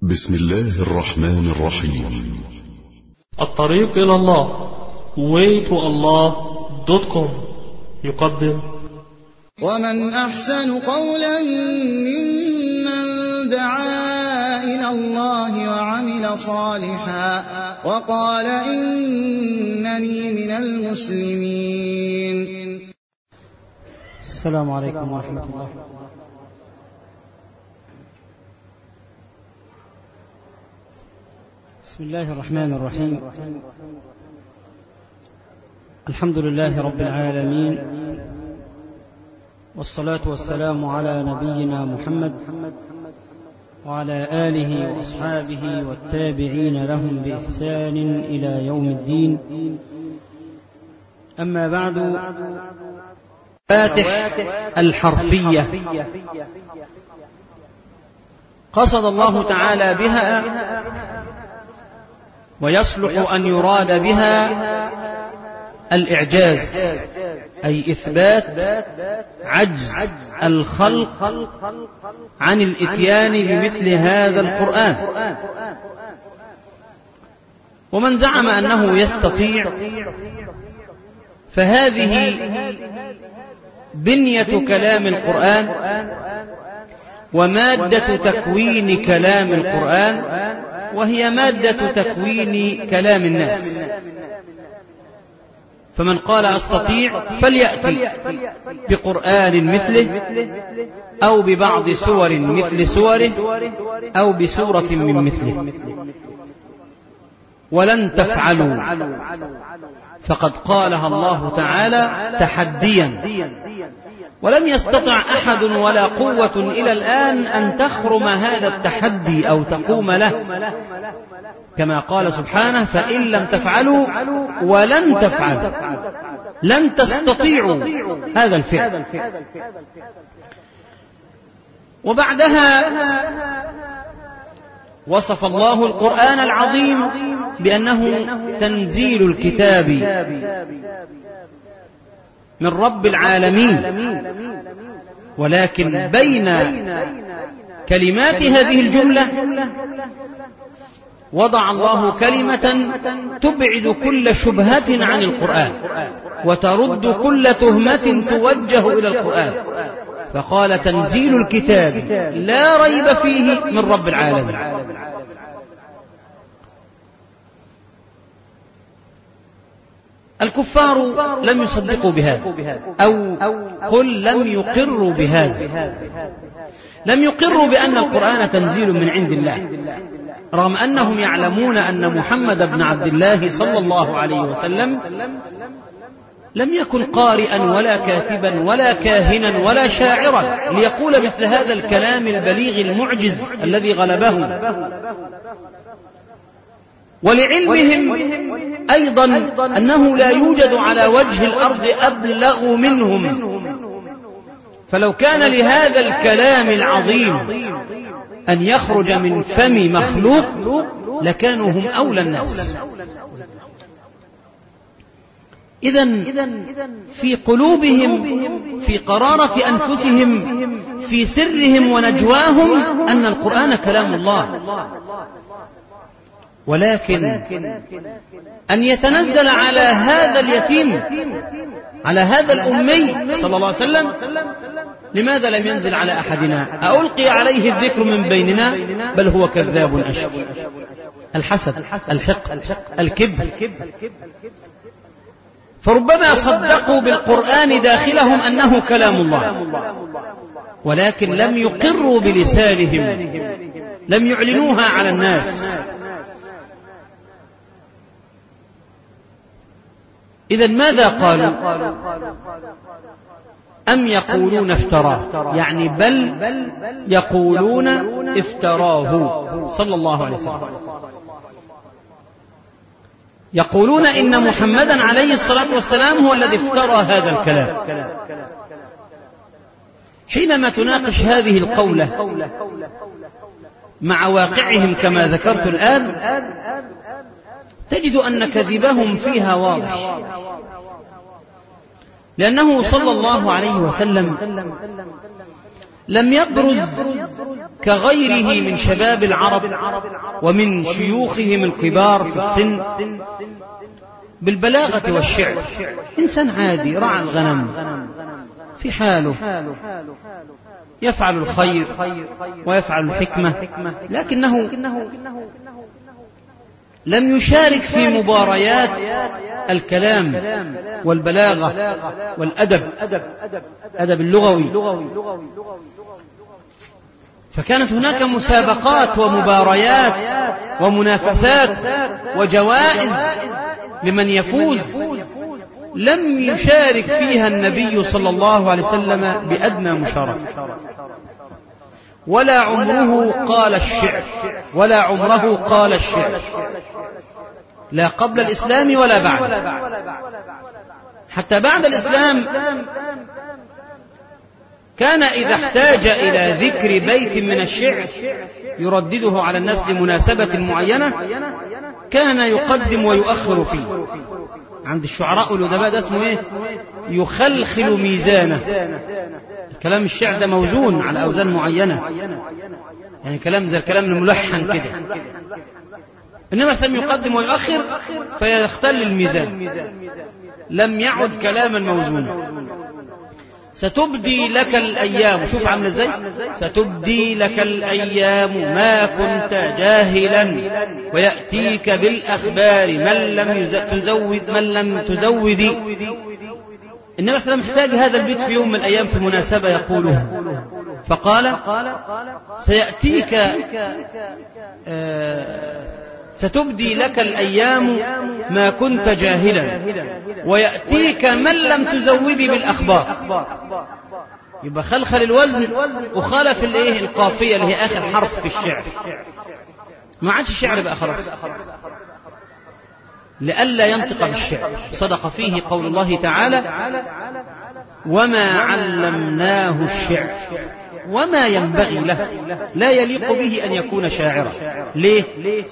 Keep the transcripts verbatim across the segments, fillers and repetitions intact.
بسم الله الرحمن الرحيم. الطريق إلى الله way to allah دوت كوم يقدم ومن أحسن قولا ممن دعا إلى الله وعمل صالحا وقال إنني من المسلمين. السلام عليكم ورحمة الله. بسم الله الرحمن الرحيم. الحمد لله رب العالمين، والصلاة والسلام على نبينا محمد وعلى آله وأصحابه والتابعين لهم بإحسان إلى يوم الدين. أما بعد، فاتح الحرفية قصد الله تعالى بها ويصلح أن يراد بها الإعجاز، أي إثبات عجز الخلق عن الإتيان بمثل هذا القرآن. ومن زعم أنه يستطيع فهذه بنية كلام القرآن ومادة تكوين كلام القرآن، وهي مادة تكوين كلام الناس. فمن قال أستطيع فليأتي بقرآن مثله أو ببعض سور مثل سوره أو بسورة من مثله، ولن تفعلوا، فقد قالها الله تعالى تحديا، ولم يستطع أحد ولا قوة إلى الآن أن تخرم هذا التحدي أو تقوم له، كما قال سبحانه: فإن لم تفعلوا ولن تفعلوا، لن تستطيعوا هذا الفعل. وبعدها وصف الله القرآن العظيم بأنه تنزيل الكتاب من رب العالمين، ولكن بين كلمات هذه الجملة وضع الله كلمة تبعد كل شبهة عن القرآن وترد كل تهمة توجه إلى القرآن، فقال: تنزيل الكتاب لا ريب فيه من رب العالمين. الكفار لم يصدقوا بهذا، أو قل لم يقروا بهذا، لم يقروا بأن القرآن تنزيل من عند الله، رغم أنهم يعلمون أن محمد بن عبد الله صلى الله عليه وسلم لم يكن قارئا ولا كاتبا ولا كاهنا ولا شاعرا ليقول مثل هذا الكلام البليغ المعجز الذي غلبهم. ولعلمهم أيضا أنه لا يوجد على وجه الأرض أبلغ منهم، فلو كان لهذا الكلام العظيم أن يخرج من فم مخلوق لكانوا هم أولى الناس. إذن في قلوبهم، في قرارة أنفسهم، في سرهم ونجواهم أن القرآن كلام الله، ولكن أن يتنزل على هذا اليتيم، على هذا الأمي صلى الله عليه وسلم، لماذا لم ينزل على أحدنا؟ ألقي عليه الذكر من بيننا بل هو كذاب أشر. الحسد، الحقد، الكبر. فربما صدقوا بالقرآن داخلهم أنه كلام الله، ولكن لم يقروا بلسانهم، لم يعلنوها على الناس. إذن ماذا قالوا؟ أم يقولون افتراه، يعني بل يقولون افتراه صلى الله عليه وسلم. يقولون إن محمدا عليه الصلاة والسلام هو الذي افترى هذا الكلام. حينما تناقش هذه القولة مع واقعهم كما ذكرت الآن، تجد أن كذبهم فيها واضح، لأنه صلى الله عليه وسلم لم يبرز كغيره من شباب العرب ومن شيوخهم الكبار في السن بالبلاغة والشعر. إنسان عادي رعى الغنم في حاله، يفعل الخير ويفعل الحكمة، لكنه لم يشارك في مباريات الكلام والبلاغة والأدب، أدب اللغوي. فكانت هناك مسابقات ومباريات ومنافسات وجوائز لمن يفوز، لم يشارك فيها النبي صلى الله عليه وسلم بأدنى مشاركة، ولا عمره قال الشعر، ولا عمره قال الشعر، لا قبل الإسلام ولا بعد. حتى بعد الإسلام كان إذا احتاج إلى ذكر بيت من الشعر يردده على الناس لمناسبة معينة كان يقدم ويؤخر فيه. عند الشعراء والأدباء ده اسمه إيه؟ يخلخل ميزانه. الكلام الشعر ده موزون على أوزان معينة، يعني كلام زي الكلام الملحن كده، إنما سم يقدم ويؤخر فيختل الميزان، لم يعد كلاما موزونا. ستبدي لك الأيام، شوف عامل ازاي، ستبدي لك الأيام ما كنت جاهلا ويأتيك بالأخبار من لم تزود من لم تزودي. النبي صلى الله عليه وسلم محتاج هذا البيت في يوم من الأيام في مناسبة يقوله، فقال سيأتيك آه ستبدي لك الأيام ما كنت جاهلا ويأتيك من لم تزودي بالأخبار. يبقى خلخل الوزن وخالف الايه القافية اللي هي آخر حرف في الشعر، ما عادش الشعر بقى خلاص، لئلا ينطق بالشعر. صدق فيه قول الله تعالى وما علمناه الشعر وما ينبغي له، لا يليق به أن يكون شاعرا. ليه؟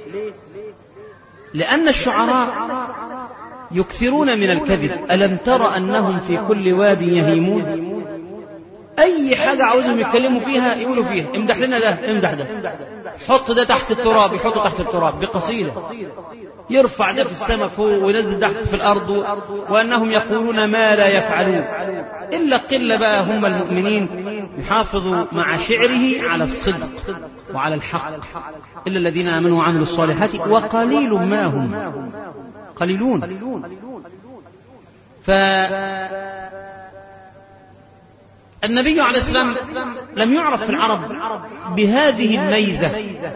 لأن الشعراء يكثرون من الكذب. ألم تر أنهم في كل واد يهيمون؟ أي حاجة عاوزهم يتكلموا فيها يقولوا فيها، امدح لنا ده، امدح ده، حط ده تحت التراب، يحطه تحت التراب بقصيدة، يرفع ده في السماء فوق وينزل تحت في الأرض، وأنهم يقولون ما لا يفعلون. إلا قلة بقى هم المؤمنين يحافظوا مع شعره على الصدق وعلى الحق، إلا الذين آمنوا وعملوا الصالحات وقليل ما هم، قليلون. فالنبي عليه السلام لم يعرف في العرب بهذه الميزة،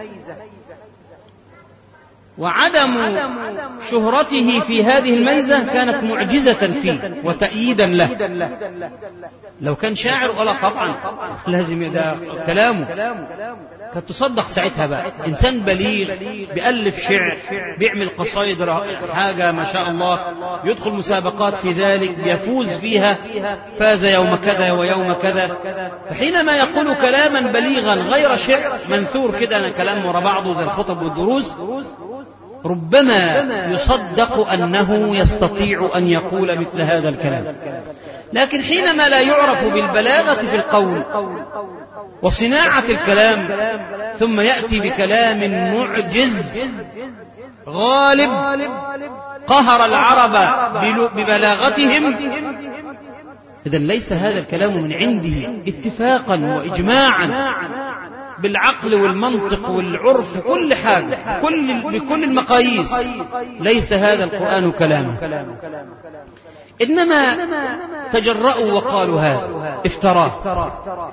وعدم شهرته في هذه الميزة كانت معجزة فيه وتأييدا له. لو كان شاعر ولا طبعا لازم ده كلامه كانت تصدق ساعتها بقى. إنسان بليغ بيألف شعر، بيعمل قصائد حاجة ما شاء الله، يدخل مسابقات في ذلك يفوز فيها، فاز يوم كذا ويوم كذا. فحينما يقول كلاما بليغا غير شعر منثور كده كلام ورا بعضه زي الخطب والدروس، ربما يصدق أنه يستطيع أن يقول مثل هذا الكلام. لكن حينما لا يعرف بالبلاغة في القول وصناعة الكلام ثم يأتي بكلام معجز غالب قهر العرب ببلاغتهم، إذن ليس هذا الكلام من عنده اتفاقا وإجماعا بالعقل والمنطق والعرف كل حاجة كل بكل المقاييس، ليس هذا القرآن كلامه. إنما تجرؤوا وقالوا هذا افتراه.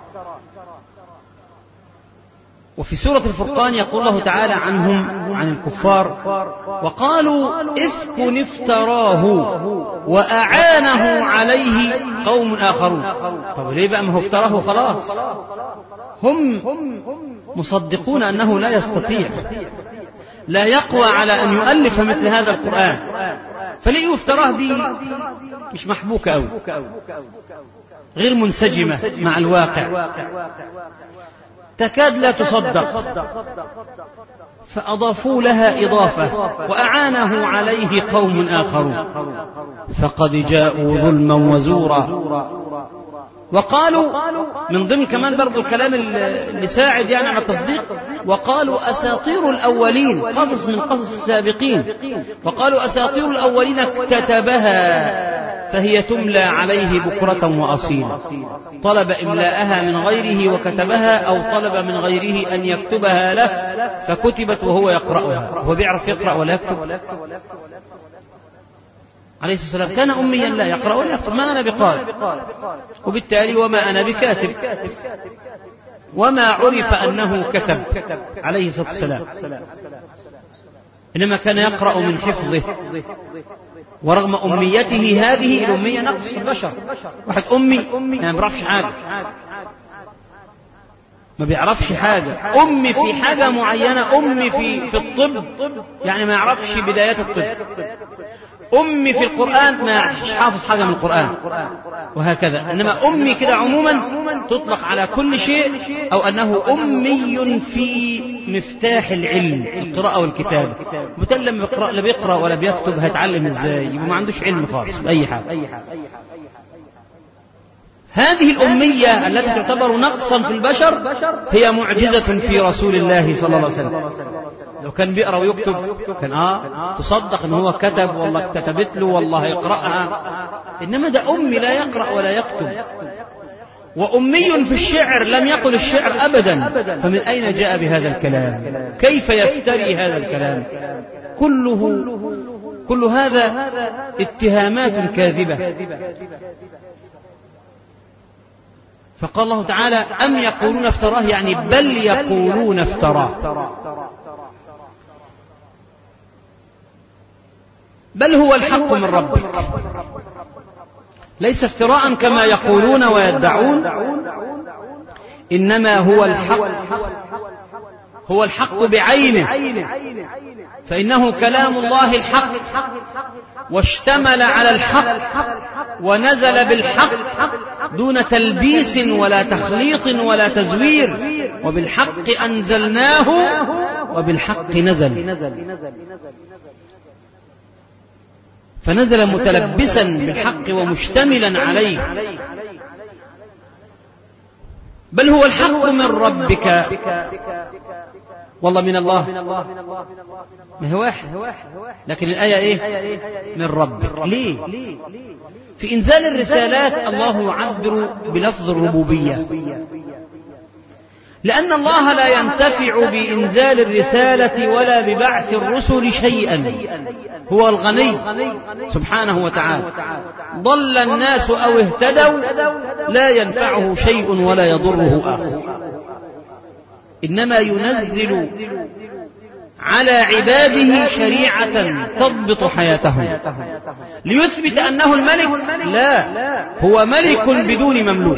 وفي سورة الفرقان يقول الله تعالى عنهم عن الكفار وقالوا إفك افتراه وأعانه عليه قوم آخرون. طب ليه بقى ما هو افتراه خلاص؟ هم مصدقون أنه لا يستطيع، لا يقوى على أن يؤلف مثل هذا القرآن، فليه افتراه دي مش محبوكة أوي، غير منسجمة مع الواقع، تكاد لا تصدق، فأضافوا لها إضافة وأعانه عليه قوم آخرون فقد جاءوا ظلما وزورا وقالوا من ضمن كمان برضو الكلام اللي ساعد يعني على التصديق، وقالوا أساطير الأولين، قصص من قصص السابقين، وقالوا أساطير الأولين اكتتبها فهي تملى عليه بكرة وأصيلا. طلب إملاءها من غيره وكتبها، أو طلب من غيره أن يكتبها له فكتبت وهو يقرأها. هو بيعرف يقرأ ولا يكتب عليه الصلاة والسلام؟ كان أميا لا يقرأ ولا يكتب. ما أنا بقارئ، وبالتالي وما أنا بكاتب، وما عرف أنه كتب عليه الصلاة والسلام، إنما كان يقرأ من حفظه. ورغم أميته هذه الأمية نقص في البشر. واحد أمي ما بيعرفش حاجة، ما بيعرفش حاجة. أمي في حاجة معينة، أمي في في الطب يعني ما يعرفش بدايات الطب، أمي في القرآن ما حافظ حاجة من القرآن، وهكذا. إنما أمي كده عموما تطلق على كل شيء، أو أنه أمي في مفتاح العلم، القراءة والكتابة. بالتالي لما بيقرأ لا بيقرأ ولا بيكتب هيتعلم إزاي؟ ما عندوش علم خالص بأي حاجة. هذه الأمية التي تعتبر نقصا في البشر هي معجزة في رسول الله صلى الله عليه وسلم. لو كان بيقرأ ويكتب كان آه تصدق أنه هو كتب والله كتبت له والله يقرأها. إنما ده أمي لا يقرأ ولا يكتب. وأمي في الشعر لم يقل الشعر أبدا، فمن أين جاء بهذا الكلام؟ كيف يفتري هذا الكلام؟ كله كل هذا اتهامات كاذبة. فقال الله تعالى أم يقولون افتراه، يعني بل يقولون افتراه، بل هو الحق من ربك، ليس افتراء كما يقولون ويدعون، إنما هو الحق، هو الحق بعينه، فإنه كلام الله الحق، واشتمل على الحق، ونزل بالحق دون تلبيس ولا تخليط ولا تزوير، وبالحق أنزلناه وبالحق نزل. فنزل متلبسا بالحق ومشتملا عليه. بل هو الحق من ربك، والله من الله ما هو واحد، لكن الآية إيه؟ من ربك. ليه؟ في إنزال الرسالات الله يعبر بلفظ الربوبية، لأن الله لا ينتفع بإنزال الرسالة ولا ببعث الرسل شيئا، هو الغني سبحانه وتعالى. ضل الناس أو اهتدوا لا ينفعه شيء ولا يضره آخر، إنما ينزل على عباده شريعة تضبط حياتهم ليثبت أنه الملك. لا، هو ملك بدون مملوك،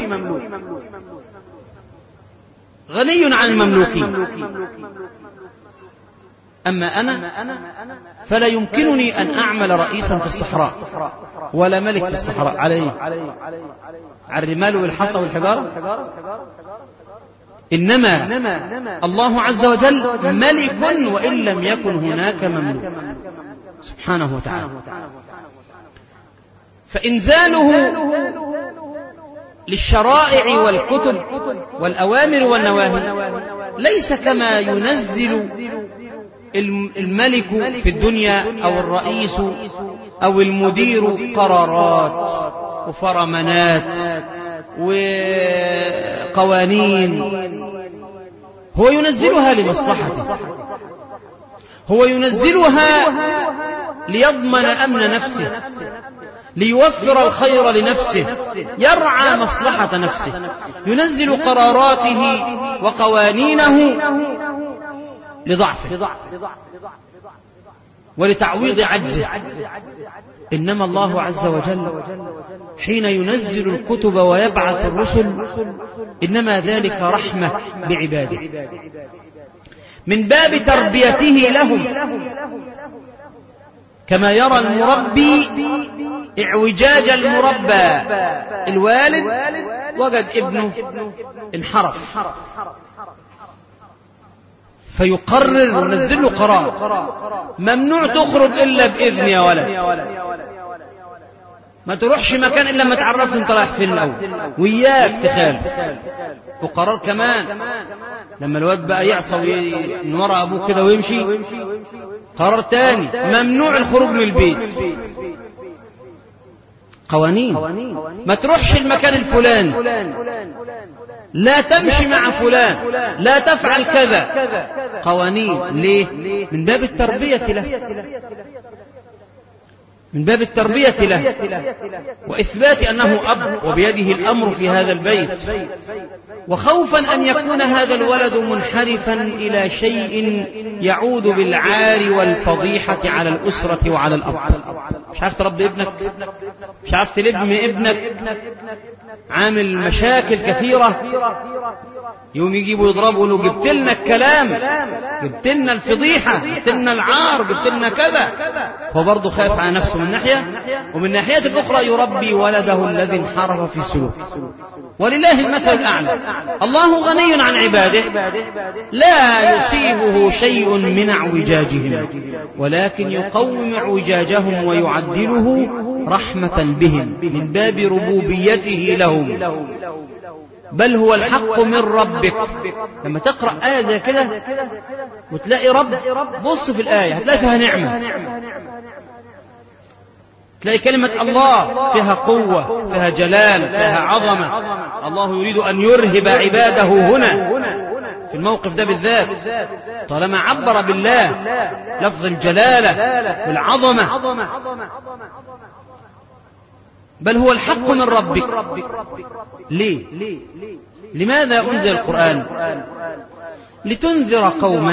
غني عن المملوكين. أما أنا فلا يمكنني أن أعمل رئيسا في الصحراء ولا ملك في الصحراء. عليه على الرمال والحصى والحجارة. إنما الله عز وجل ملك وإن لم يكن هناك مملوك سبحانه وتعالى. فإنزاله للشرائع والكتب والأوامر والنواهي ليس كما ينزل الملك في الدنيا أو الرئيس أو المدير قرارات وفرمانات وقوانين. هو ينزلها لمصلحته، هو ينزلها ليضمن أمن نفسه، ليوفر الخير لنفسه، يرعى مصلحة نفسه. ينزل قراراته وقوانينه لضعفه ولتعويض عجزه. إنما الله عز وجل حين ينزل الكتب ويبعث الرسل إنما ذلك رحمة بعباده من باب تربيته لهم، كما يرى المربي اعوجاج المربى. الوالد وجد ابنه انحرف فيقرر ونزل له قرار: ممنوع تخرج إلا بإذن يا ولد. ما تروحش مكان إلا ما تعرف انت رايح فين الأول، وياك تخالف. وقرار كمان لما الواد بقى يعصى من وراء أبوه كده ويمشي، قرار تاني ممنوع الخروج من البيت. قوانين، ما تروحش المكان الفلاني، لا تمشي مع فلان، لا تفعل كذا. قوانين ليه؟ من باب التربية له، من باب التربية له وإثبات أنه أب وبيده الأمر في هذا البيت، وخوفا أن يكون هذا الولد منحرفا إلى شيء يعود بالعار والفضيحة على الأسرة وعلى الأب. مش عارف تربي ابنك، مش عارف تلم ابنك، عامل مشاكل كثيرة، يوم يجيبوا يضربوا له جبت لنا الكلام، جبت لنا الفضيحة، جبت لنا العار، جبت لنا كذا. فهو برضه خايف على نفسه من ناحية، ومن ناحية الأخرى يربي ولده الذي انحرف في سلوك. ولله المثل الأعلى. الله غني عن عباده، لا يصيبه شيء من اعوجاجهم، ولكن يقوم اعوجاجهم ويعدله رحمة بهم من باب ربوبيته لهم. بل هو الحق من ربك. لما تقرأ آية زي كده وتلاقي رب، بص في الآية هتلاقي فيها نعمة، تلاقي كلمة الله فيها قوة، فيها جلال، فيها عظمة. الله يريد أن يرهب عباده هنا في الموقف ده بالذات، طالما عبر بالله لفظ الجلالة والعظمة. بل هو الحق من ربك. ليه؟ لماذا أنزل القرآن؟ لتنذر قوما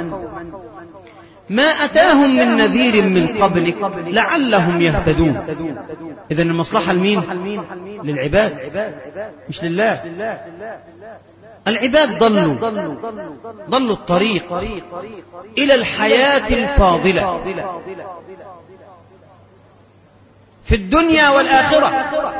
ما أتاهم من نذير من قبلك لعلهم يهتدون. إذن المصلحة لمين؟ للعباد مش لله. العباد ضلوا ضلوا الطريق إلى الحياة الفاضلة في الدنيا والآخرة،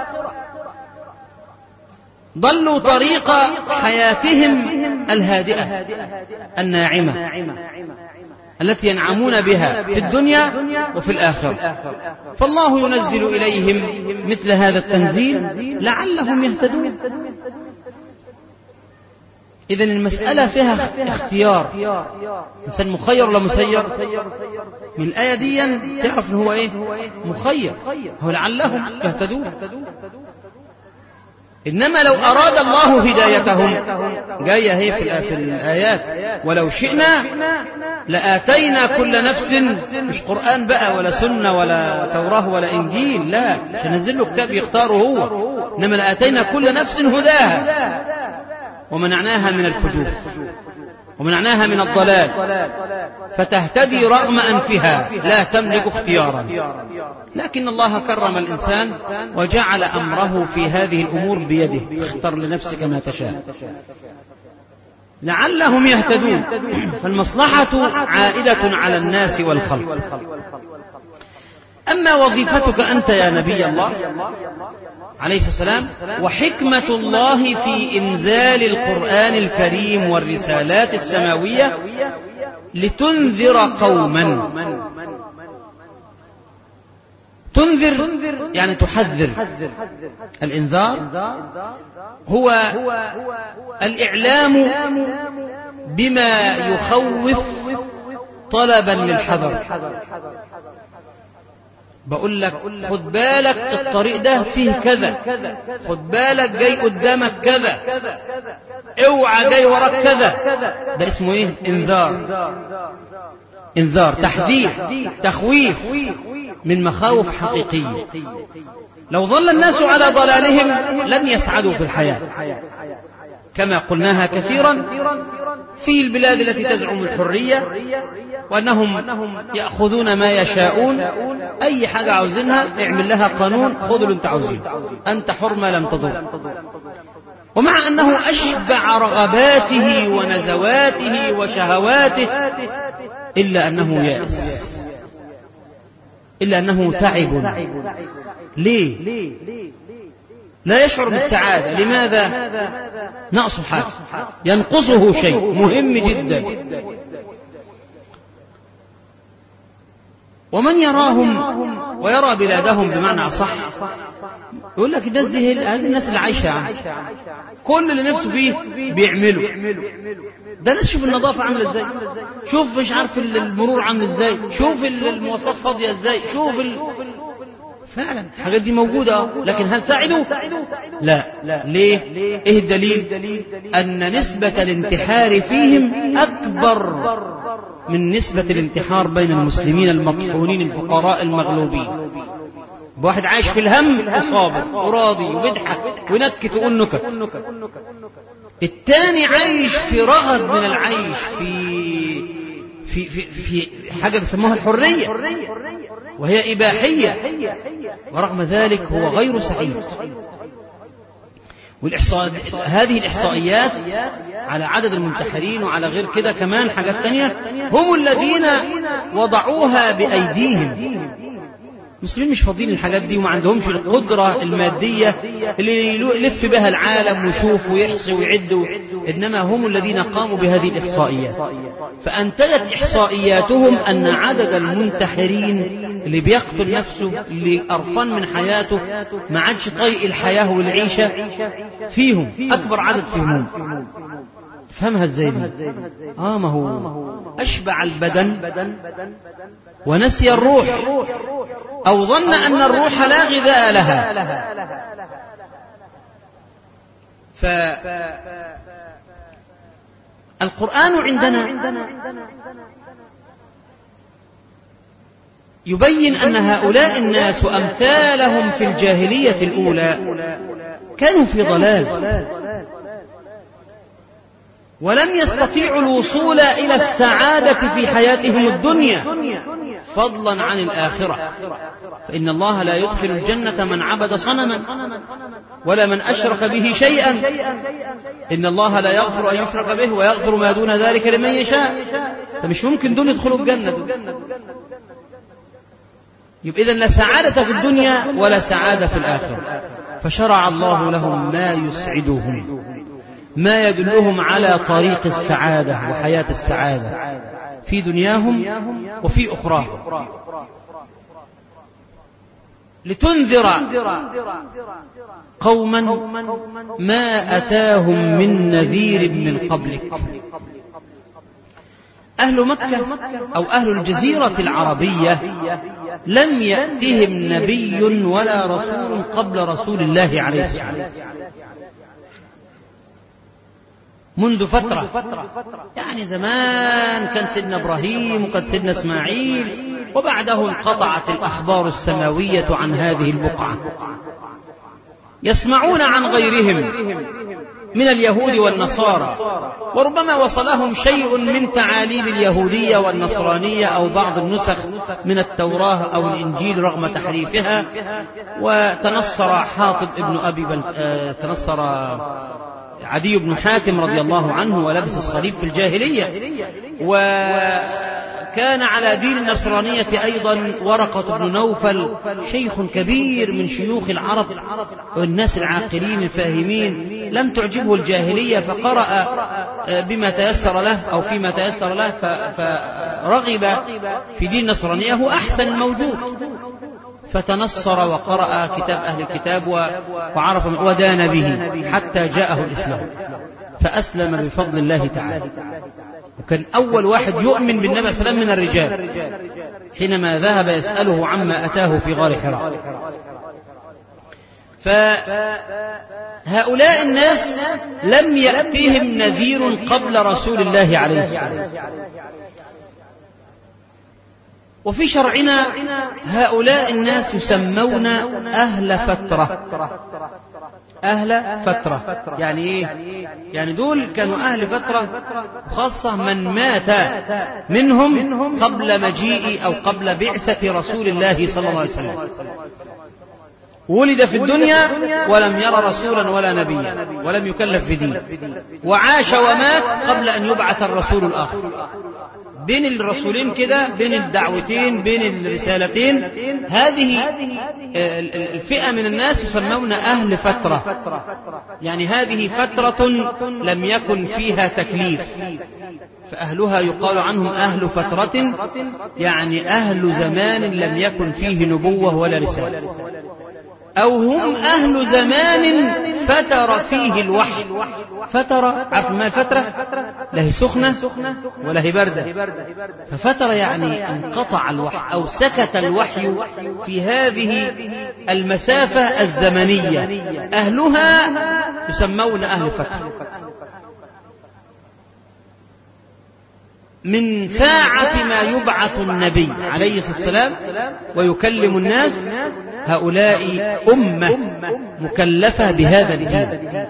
ضلوا طريق حياتهم الهادئة الناعمة التي ينعمون بها في الدنيا وفي الآخرة. فالله ينزل إليهم مثل هذا التنزيل لعلهم يهتدون. إذن المسألة فيها اختيار، إنسان مخير ولا مسير؟ من الآية دي تعرف إن هو إيه؟ مخير، هو لعلهم يهتدون. إنما لو أراد الله هدايتهم، جاية هي في الآيات، ولو شئنا لآتينا كل نفس، مش قرآن بقى ولا سنة ولا توراة ولا إنجيل، لا، مش هنزل له كتاب يختاره هو، إنما لآتينا كل نفس هداها ومنعناها من الفجور ومنعناها من الضلال فتهتدي رغم أنفها، لا تملك اختيارا. لكن الله كرم الإنسان وجعل أمره في هذه الأمور بيده، اختر لنفسك ما تشاء لعلهم يهتدون. فالمصلحة عائدة على الناس والخلق. أما وظيفتك أنت يا نبي الله عليه السلام، وحكمة الله في إنزال القرآن الكريم والرسالات السماوية لتنذر قوما. تنذر يعني تحذر. الإنذار هو الإعلام بما يخوف طلبا للحذر. بقول لك خد بالك الطريق ده فيه كذا، خد بالك جاي قدامك كذا، اوعى جاي وراك كذا. ده اسمه ايه؟ انذار. انذار، تحذير، تخويف من مخاوف حقيقية. لو ظل الناس على ضلالهم لن يسعدوا في الحياة، كما قلناها كثيرا في البلاد التي تزعم الحرية وأنهم يأخذون ما يشاءون. أي حاجة عاوزينها اعمل لها قانون، خذوا اللي انت عاوزينه، أنت حر ما لم تضر. ومع أنه أشبع رغباته ونزواته وشهواته إلا أنه يأس، إلا أنه تعب. ليه؟ لا يشعر بالسعادة. لماذا؟ نقص حاجة، ينقصه شيء مهم جدا. ومن يراهم ويرى بلادهم بمعنى أصح يقول لك الناس دي هذه الناس اللي عايشة يعني. كل اللي نفسه فيه بيعملوا. ده ناس شوف النظافة عاملة ازاي، شوف مش عارف المرور عامل ازاي، شوف المواصلات فاضية ازاي، شوف ال... فعلا الحاجات دي موجودة، لكن هل ساعدوا؟ لا. ليه؟ ايه الدليل؟ ان نسبة الانتحار فيهم اكبر من نسبة الانتحار بين المسلمين المطحونين الفقراء المغلوبين. واحد عايش في الهم وصابر وراضي وبيضحك وينكت ويقول نكت، الثاني عايش في رغد من العيش، في في في, في حاجة بيسموها الحرية وهي إباحية، ورغم ذلك هو غير سعيد. والإحصاء هذه الإحصائيات على عدد المنتحرين وعلى غير كده كمان حاجات تانية هم الذين وضعوها بأيديهم. المسلمين مش فاضيين الحاجات دي وما عندهمش القدرة المادية اللي يلف بها العالم ويشوف ويحصي ويعد، إنما هم الذين قاموا بهذه الإحصائيات. فأنتجت إحصائياتهم أن عدد المنتحرين اللي بيقتل نفسه، اللي قرفان من حياته، ما عادش طايق الحياة والعيشة، فيهم أكبر عدد فيهم. فهمها ازاي دي؟ آه ما هو أشبع البدن ونسي الروح، أو ظن أن الروح لا غذاء لها. فالقرآن عندنا يبين أن هؤلاء الناس وأمثالهم في الجاهلية الأولى كانوا في ضلال ولم يستطيعوا الوصول إلى السعادة في حياتهم الدنيا فضلا عن الآخرة. فإن الله لا يدخل الجنة من عبد صنما ولا من أشرك به شيئا. إن الله لا يغفر أن يشرك به ويغفر ما دون ذلك لمن يشاء. فمش ممكن دول يدخلوا الجنة. يبقى إذن لا سعادة في الدنيا ولا سعادة في الآخرة. فشرع الله لهم ما يسعدهم، ما يدلهم على طريق السعادة وحياة السعادة في دنياهم وفي أخراهم، لتنذر قوما ما أتاهم من نذير من قبلك. أهل مكة أو أهل الجزيرة العربية لم يأتهم نبي ولا رسول قبل رسول الله عليه الصلاة والسلام منذ فترة. يعني زمان كان سيدنا إبراهيم وكان سيدنا إسماعيل، وبعده انقطعت الأخبار السماوية عن هذه البقعة. يسمعون عن غيرهم من اليهود والنصارى، وربما وصلهم شيء من تعاليم اليهودية والنصرانية أو بعض النسخ من التوراة أو الإنجيل رغم تحريفها. وتنصر حاطب ابن أبي بل... آه... تنصر عدي بن حاتم رضي الله عنه ولبس الصليب في الجاهلية. وكان على دين النصرانية أيضا ورقة بن نوفل، شيخ كبير من شيوخ العرب والناس العاقلين الفاهمين، لم تعجبه الجاهلية فقرأ بما تيسر له أو فيما تيسر له، فرغب في دين النصرانية، هو أحسن الموجود، فتنصر وقرأ كتاب أهل الكتاب وعرف ودان به حتى جاءه الإسلام، فأسلم بفضل الله تعالى. وكان أول واحد يؤمن بالنبي صلى الله عليه وسلم من الرجال حينما ذهب يسأله عما أتاه في غار حراء. فهؤلاء الناس لم يأتيهم نذير قبل رسول الله عليه الصلاة والسلام. وفي شرعنا هؤلاء الناس يسمون أهل فترة. أهل فترة يعني إيه؟ يعني دول كانوا أهل فترة، خاصة من مات منهم قبل مجيء أو قبل بعثة رسول الله صلى الله عليه وسلم، ولد في الدنيا ولم يرى رسولا ولا نبيا ولم يكلف بدين، وعاش ومات قبل أن يبعث الرسول الآخر. بين الرسولين كده، بين الدعوتين، بين الرسالتين، هذه الفئة من الناس يسمون أهل فترة. يعني هذه فترة لم يكن فيها تكليف، فأهلها يقال عنهم أهل فترة، يعني أهل زمان لم يكن فيه نبوة ولا رسالة، أو هم أهل زمان فتر فيه الوحي. فترة، عارف ما الفترة؟ لا هي سخنة ولا هي باردة، ففترة يعني انقطع الوحي أو سكت الوحي في هذه المسافة الزمنية. أهلها يسمون أهل فترة. من ساعة ما يبعث النبي عليه الصلاة والسلام ويكلم الناس، هؤلاء أمة مكلفة بهذا الدين،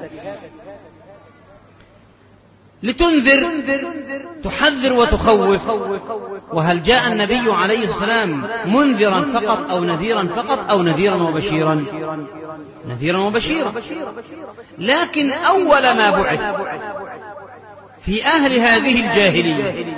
لتنذر، تحذر وتخوف. وهل جاء النبي عليه الصلاة والسلام منذرا فقط أو نذيرا فقط، أو نذيرا وبشيرا؟ نذيرا وبشيرا. لكن أول ما بعث في أهل هذه الجاهلية،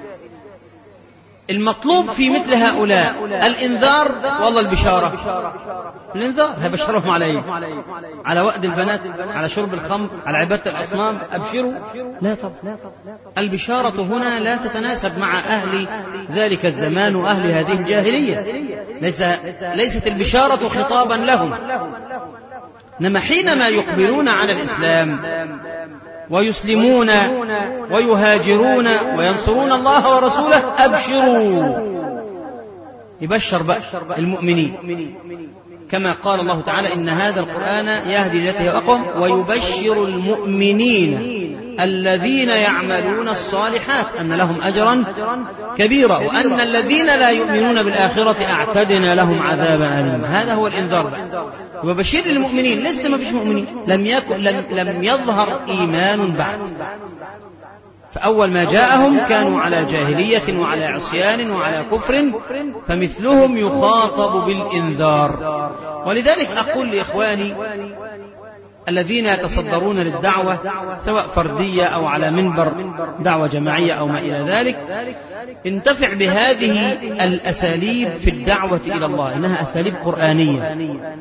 المطلوب في مثل هؤلاء الإنذار والله البشارة. الإنذار هيبشرهم على إيه؟ على وأد البنات، على شرب الخمر، على عبادة الأصنام، أبشروا؟ لا طبعا. البشارة هنا لا تتناسب مع أهل ذلك الزمان وأهل هذه الجاهلية. ليس ليست البشارة خطابا لهم، إنما حينما يقبلون على الإسلام ويسلمون ويهاجرون وينصرون الله ورسوله، أبشروا، يبشر بقى المؤمنين، كما قال الله تعالى: إن هذا القرآن يهدي التي هي أقوم ويبشر المؤمنين الذين يعملون الصالحات أن لهم أجرا كبيرا وأن الذين لا يؤمنون بالآخرة أعتدنا لهم عذابا أليما. هذا هو الإنذار بقى. وبشير المؤمنين، لسه ما فيش مؤمنين، لم يكن لم, لم يظهر إيمان بعد، فأول ما جاءهم كانوا على جاهلية وعلى عصيان وعلى كفر، فمثلهم يخاطب بالإنذار. ولذلك أقول لإخواني الذين يتصدرون للدعوة سواء فردية أو على منبر دعوة جماعية أو ما إلى ذلك، انتفع بهذه الأساليب في الدعوة إلى الله، إنها أساليب قرآنية.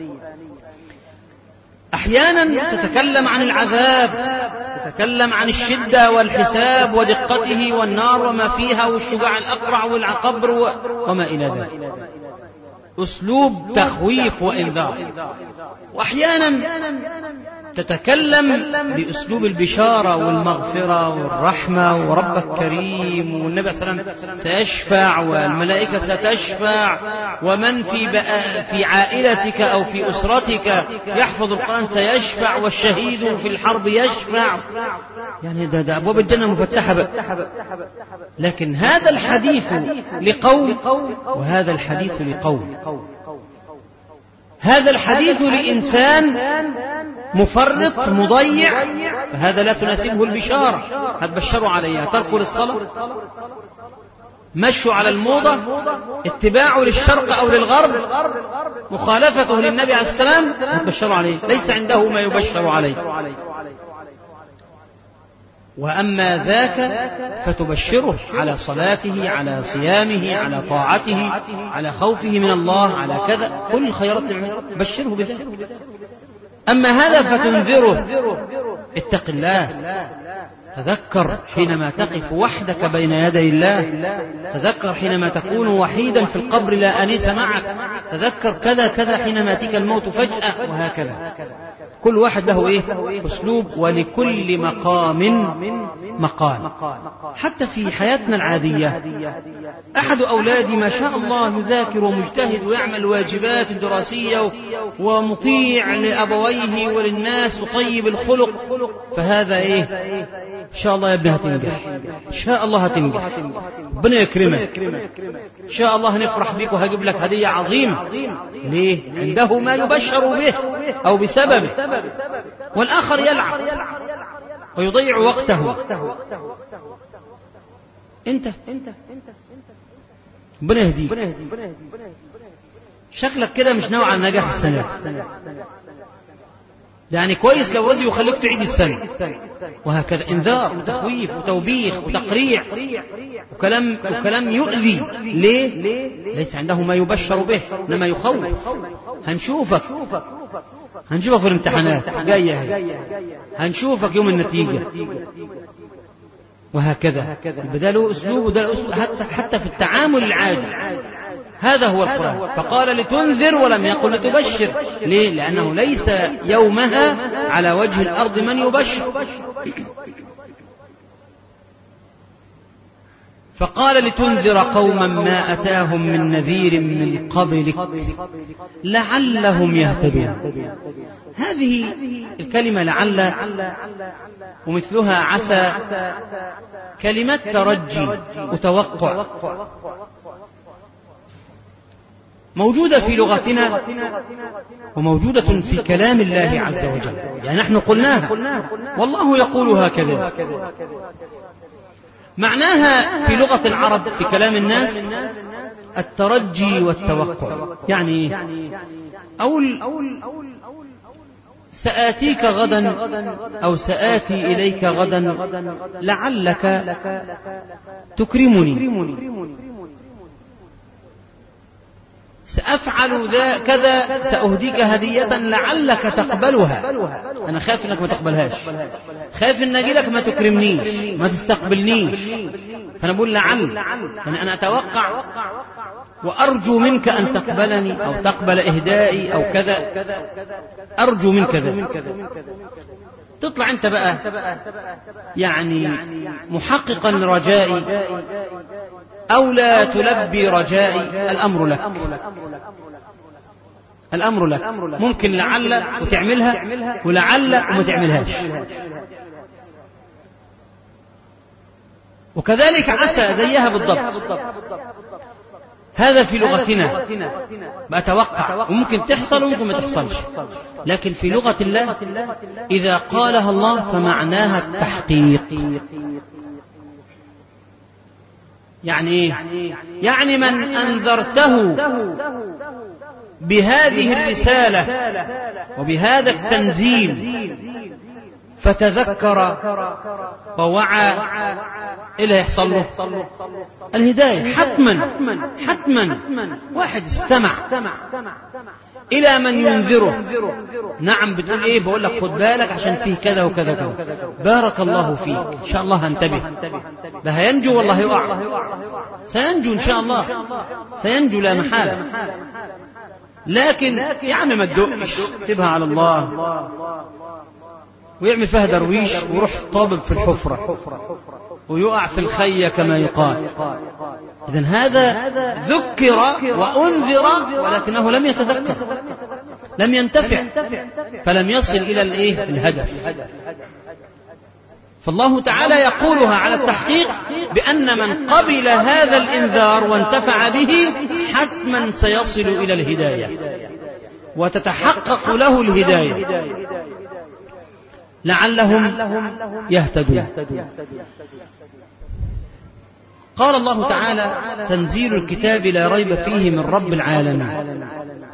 أحيانا تتكلم عن العذاب، تتكلم عن الشدة والحساب ودقته والنار وما فيها والشجاع الأقرع والقبر وما إلى ذلك، أسلوب تخويف وإنذار. وأحيانا تتكلم بأسلوب البشارة والمغفرة والرحمة، وربك كريم، والنبي صلى الله عليه وسلم سيشفع، والملائكة ستشفع، ومن في في عائلتك أو في أسرتك يحفظ القرآن سيشفع، والشهيد في الحرب يشفع. يعني ده, ده أبواب الجنة مفتحة بقى. لكن هذا الحديث لقوم وهذا الحديث لقوم. هذا الحديث لإنسان مفرط مضيع، فهذا لا تناسبه البشارة. هتبشروا عليها تركوا للصلاة، مشوا على الموضة، اتباعه للشرق أو للغرب، مخالفته للنبي عليه السلام، هتبشروا عليه، ليس عنده ما يبشر عليه. وأما ذاك فتبشره على صلاته، على صيامه، على طاعته، على خوفه من الله، على كذا، كل الخيرات بشره بذلك. أما هذا فتنذره: اتق الله، تذكر حينما تقف وحدك بين يدي الله، تذكر حينما تكون وحيدا في القبر لا أنيس معك، تذكر كذا كذا حينما يأتيك الموت فجأة، وهكذا. كل واحد له إيه؟ أسلوب، ولكل مقام مقال. حتى في حياتنا العادية، أحد أولادي ما شاء الله يذاكر ومجتهد ويعمل واجبات دراسية ومطيع لأبويه وللناس وطيب الخلق، فهذا إيه؟ إن شاء الله يا ابني هتنجح، إن شاء الله هتنجح، ربنا يكرمك، إن شاء الله هنفرح بك وهجيب لك هدية عظيمة. ليه؟ عنده ما يبشر به أو بسببه. والآخر يلعب ويضيع وقته. أنت ربنا يهديك، شكلك كده مش ناوي على النجاح السنة، يعني كويس لو رضي يخليك تعيد السنة، وهكذا. انذار وتخويف وتوبيخ وتقريع وكلام, وكلام يؤذي. ليه؟ ليس عنده ما يبشر به، إنما يخوف. هنشوفك هنشوفك في الامتحانات جاية، هنشوفك يوم النتيجة، وهكذا. ده له أسلوب وده له أسلوب، حتى, حتى في التعامل العادي. هذا هو القرآن. فقال لتنذر ولم يقل لتبشر. ليه؟ لأنه ليس يومها على وجه الأرض من يبشر. فقال لتنذر قوما ما أتاهم من نذير من قبلك لعلهم يهتدون. هذه الكلمة لعل ومثلها عسى كلمات ترجي وتوقع موجودة في لغتنا وموجودة في كلام الله عز وجل. يعني نحن قلناها والله يقول هكذا. معناها في لغة العرب في كلام الناس الترجي والتوقع. يعني أقول سآتيك غدا أو سآتي إليك غدا لعلك تكرمني، سأفعل ذا كذا، سأهديك هدية لعلك تقبلها. أنا خايف أنك ما تقبلهاش، خايف أن أجيلك ما تكرمنيش ما تستقبلنيش، فأنا بقول لعل، يعني أنا أتوقع وأرجو منك أن تقبلني أو تقبل إهدائي أو كذا، أرجو منك ذا. تطلع أنت بقى يعني محققا رجائي أو لا تلبي رجائي، الأمر لك، الأمر لك. ممكن لعل وتعملها ولعل وما تعملهاش. وكذلك عسى زيها بالضبط. هذا في لغتنا بأتوقع، وممكن تحصل وممكن ما تحصلش، لكن في لغة الله إذا قالها الله فمعناها التحقيق. يعني إيه؟ يعني من أنذرته بهذه الرسالة وبهذا التنزيل فتذكر ووعى، إيه اللي يحصل له؟ الهداية حتما حتما. واحد استمع إلى من ينذره، نعم بتقول إيه؟ بقول لك خد بالك عشان فيه كذا وكذا وكذا، بارك الله فيك، إن شاء الله هنتبه، ده هينجو والله يقع، سينجو إن شاء الله، سينجو لا محالة. لكن يعني ما تدقش، سيبها على الله ويعمل فيها درويش ويروح طابب في الحفرة ويقع في الخية كما يقال. إذن هذا ذكر وأنذر ولكنه لم يتذكر، لم ينتفع، فلم يصل إلى الإيه؟ الهدف. فالله تعالى يقولها على التحقيق بأن من قبل هذا الإنذار وانتفع به حتما سيصل إلى الهداية وتتحقق له الهداية لعلهم يهتدون. قال الله تعالى تنزيل الكتاب لا ريب فيه من رب العالمين،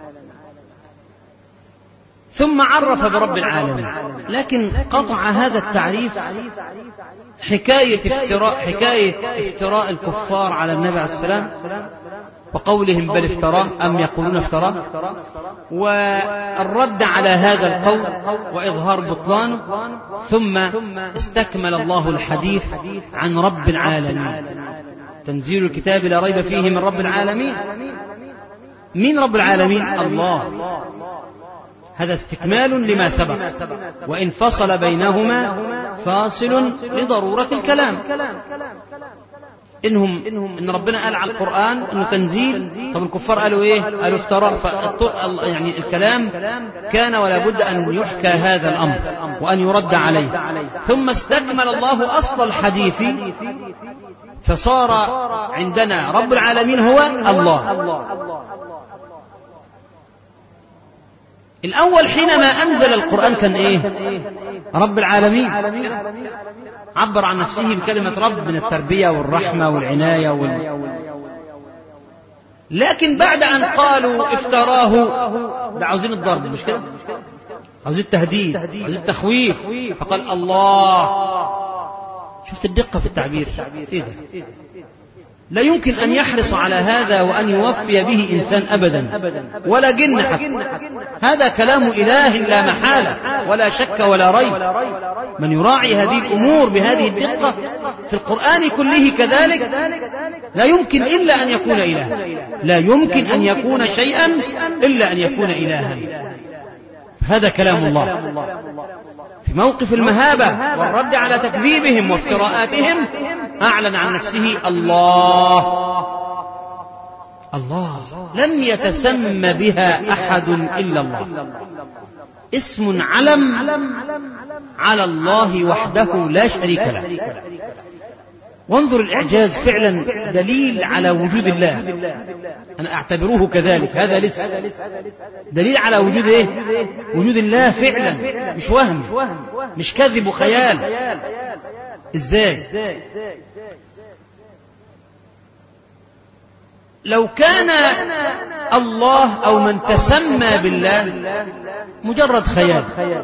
ثم عرف برب العالمين، لكن قطع هذا التعريف حكاية افتراء حكاية افتراء الكفار على النبي عليه السلام وقولهم بل افتراه أم يقولون افتراه، والرد على هذا القول وإظهار بطلانه. ثم استكمل الله الحديث عن رب العالمين، تنزيل الكتاب لا ريب فيه من رب العالمين. مين رب العالمين؟ الله. هذا استكمال لما سبق، وإن فصل بينهما فاصل لضرورة الكلام. إنهم إن ربنا قال على القرآن إنه تنزيل، طب الكفار قالوا إيه؟ قالوا افترى. يعني الكلام كان ولا بد أن يحكى هذا الأمر وأن يرد عليه. ثم استكمل الله أصل الحديث فصار عندنا رب العالمين هو الله. الأول حينما أنزل القرآن كان إيه؟ رب العالمين، عبر عن نفسه بكلمة رب من التربية والرحمة والعناية وال... لكن بعد أن قالوا افتراه، ده عاوزين الضرب مش كده؟ عاوزين التهديد، عاوزين التخويف، فقال الله. شفت الدقة في التعبير؟ إيه ده؟ لا يمكن أن يحرص على هذا وأن يوفي به إنسان أبدا ولا جن حتى. هذا كلام إله لا محالة ولا شك ولا ريب. من يراعي هذه الأمور بهذه الدقة في القرآن كله كذلك لا يمكن إلا أن يكون إلها، لا يمكن أن يكون شيئا إلا أن يكون إلها. هذا كلام الله. في موقف المهابة والرد على تكذيبهم وافتراءاتهم أعلن عن نفسه الله. الله لم يتسمى بها أحد إلا الله، اسم علم على الله وحده لا شريك له. وانظر الإعجاز فعلا دليل على وجود الله، أنا أعتبره كذلك. هذا لسه دليل على وجود إيه؟ وجود الله فعلا، مش وهم، مش كذب وخيال. إزاي؟ لو كان الله أو من تسمى بالله مجرد خيال،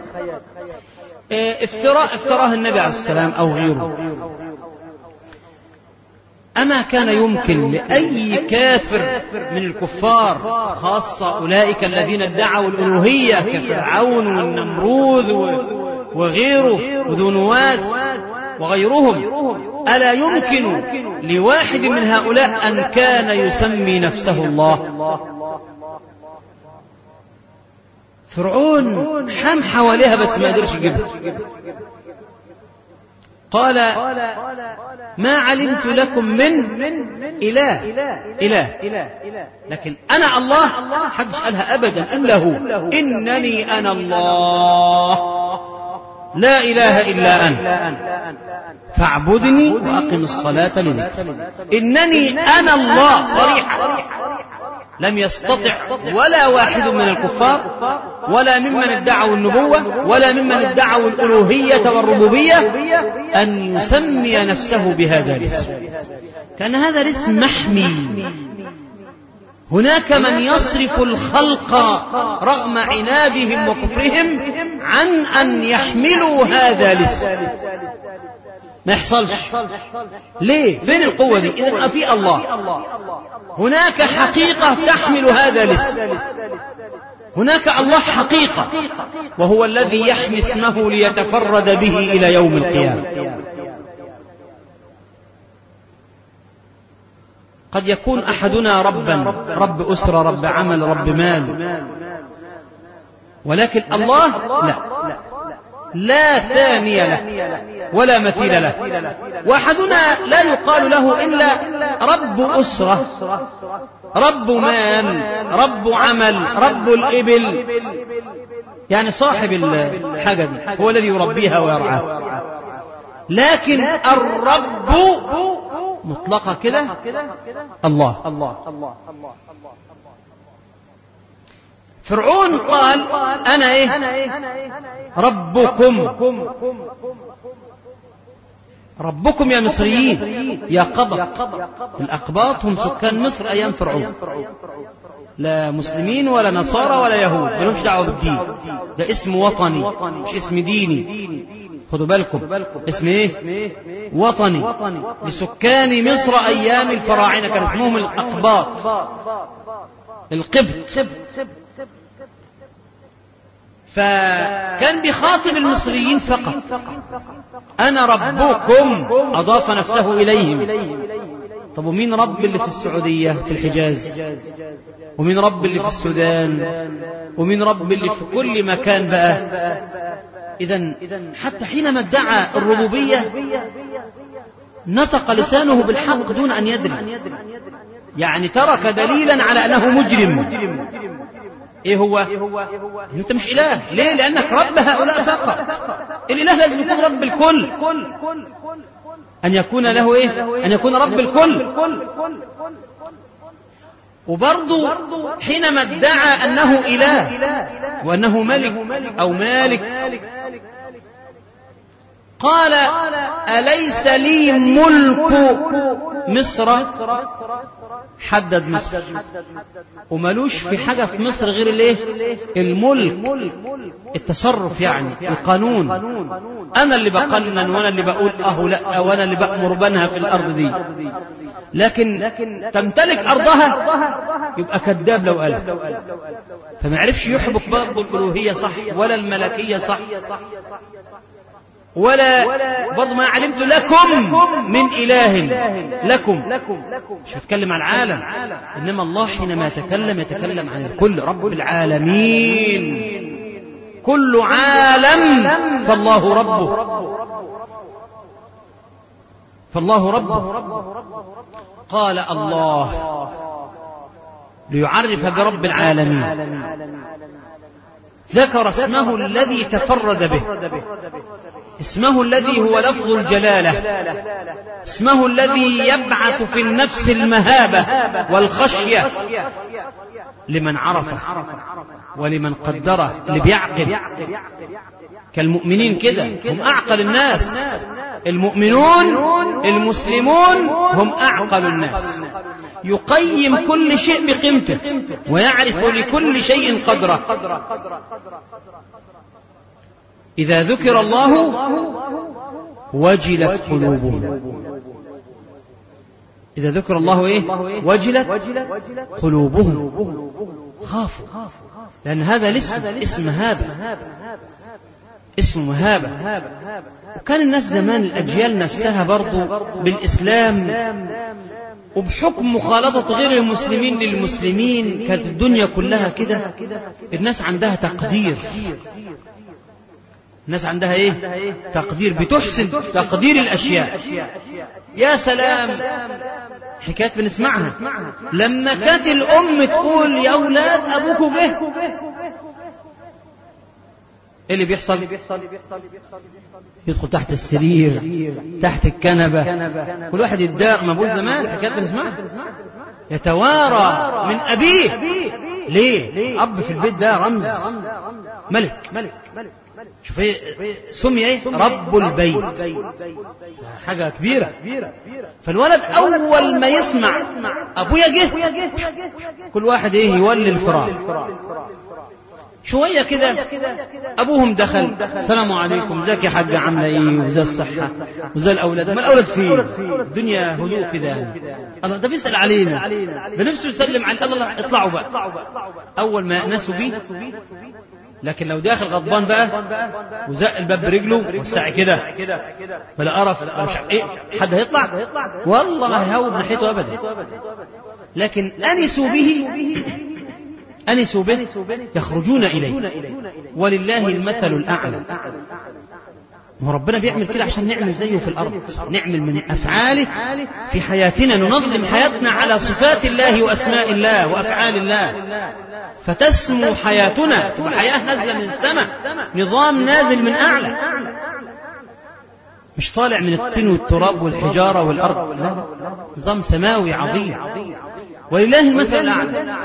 افتراء افتراه النبي عليه السلام أو غيره، أما كان يمكن لأي كافر من الكفار، خاصة أولئك الذين ادعوا الألوهية كفرعون والنمروذ وغيره وذو نواس وغيرهم، ألا يمكن لواحد من هؤلاء أن كان يسمي نفسه الله؟ فرعون حام حواليها بس ما قدرش يجيبها. قال ما علمت لكم من إله إله لكن أنا الله، حدش قالها أبدا إلا هو. إنني أنا الله لا إله إلا أنا فاعبدني وأقم الصلاة لذكري. إنني أنا الله صريحة، لم يستطع ولا واحد من الكفار ولا ممن ادعوا النبوة ولا ممن ادعوا الألوهية والربوبية أن يسمي نفسه بهذا الاسم. كان هذا الاسم محمي. هناك من يصرف الخلق رغم عنادهم وكفرهم عن أن يحملوا هذا الاسم. ما يحصلش. ليه؟ فين القوة دي؟ إذن في الله هناك حقيقة تحمل هذا الاسم. هناك الله حقيقة، وهو الذي يحمي اسمه ليتفرد به إلى يوم القيامة. قد يكون أحدنا ربا، رب أسرة، رب عمل، رب مال، ولكن الله لا لا ثاني له ولا مثيل له. وأحدنا لا يقال له إلا رب أسرة، رب مال، رب عمل، رب الإبل، يعني صاحب الحاجة دي هو الذي يربيها ويرعاها. لكن الرب مطلقة كده الله. فرعون قال أنا إيه؟ ربكم. ربكم يا مصريين يا قبط. الأقباط هم سكان مصر أيام فرعون، لا مسلمين ولا نصارى ولا يهود، ملوش دعوة بالدين. ده اسم وطني مش اسم ديني، خدوا بالكم. اسم ايه؟ وطني لسكان مصر أيام الفراعنة، كان اسمهم الأقباط، القبط. فكان بيخاطب المصريين فقط. أنا ربكم، أضاف نفسه إليهم. طب ومين رب اللي في السعودية في الحجاز؟ ومين رب اللي في السودان؟ ومين رب اللي في كل مكان بقى؟ إذن حتى حينما ادعى الربوبية نطق لسانه بالحق دون أن يدري، يعني ترك دليلا على أنه مجرم. إيه هو؟ أنت مش إله. ليه؟ لأنك رب هؤلاء فقط. الإله لازم يكون رب الكل، أن يكون له إيه؟ أن يكون رب الكل. وبرضو حينما ادعى أنه إله وأنه ملك أو مالك قال أليس لي ملك مصر؟ حدد مصر، وملوش في حاجة في مصر غير الايه؟ الملك، التصرف، يعني القانون. انا اللي بقنن وانا اللي بقول اه لا، وانا اللي بأمر بنها في الارض دي. لكن تمتلك ارضها يبقى كذاب لو قال، فما عرفش يحبك برضه الالوهية صح ولا الملكية صح، ولا برضه ما علمت لكم من إله لكم. مش يتكلم عن العالم، إنما الله حينما يتكلم يتكلم عن الكل، رب العالمين، كل عالم فالله ربه، فالله ربه. قال الله ليعرف برب العالمين، ذكر اسمه الذي تفرد به، اسمه الذي هو لفظ الجلالة، اسمه الذي يبعث في النفس المهابة والخشية لمن عرفه ولمن قدره، اللي بيعقل كالمؤمنين كده، هم أعقل الناس. المؤمنون المسلمون هم أعقل الناس، يقيم كل شيء بقيمته ويعرف لكل شيء قدره. إذا ذكر الله وجلت قلوبهم، إذا ذكر الله إيه؟ وجلت قلوبهم، خافوا، لأن هذا الاسم اسم هابة، اسم مهابة. وكان الناس زمان الأجيال نفسها برضو بالإسلام وبحكم مخالطة غير المسلمين للمسلمين، كانت الدنيا كلها كده، الناس عندها تقدير، الناس عندها ايه؟ تقدير، بتحسن تقدير الاشياء. يا سلام، حكايات بنسمعها لما كانت الام تقول يا اولاد ابوكوا جه، ايه اللي بيحصل؟ يدخل تحت السرير، تحت الكنبة، كل واحد يداق. ما بقول زمان حكايات بنسمعها، يتوارى من ابيه. ليه؟ اب في البيت ده رمز، ملك. شوف ايه سمي ايه؟ رب البيت، حاجة كبيرة. فالولد اول ما يسمع ابويا جه، كل واحد ايه؟ يولي الفراغ. شوية كده ابوهم دخل، السلام عليكم، ازيك يا حاجة، عاملة ايه، وزي الصحة وزي الاولاد، ما الاولاد فين؟ الدنيا هدوء كده. الله ده بيسأل علينا، ده نفسه يسلم على الله. اطلعوا بقى. اول ما يأنسوا بيه، لكن لو داخل غضبان بقى وزق الباب برجله والساعة كده بلا قرف، مش ايه، حد هيطلع؟ والله هيهوب ناحيته ابدا. لكن انسوا به، انسوا به، يخرجون اليه، ولله المثل الاعلى. وربنا بيعمل كده عشان نعمل زيه في الارض، نعمل من افعاله في حياتنا، ننظم حياتنا على صفات الله واسماء الله وافعال الله، فتسمو حياتنا، تبقى حياة نازلة من السماء، نظام نازل من أعلى، مش طالع من الطين والتراب والحجارة والأرض، لا، نظام سماوي عظيم. ولله المثل الأعلى.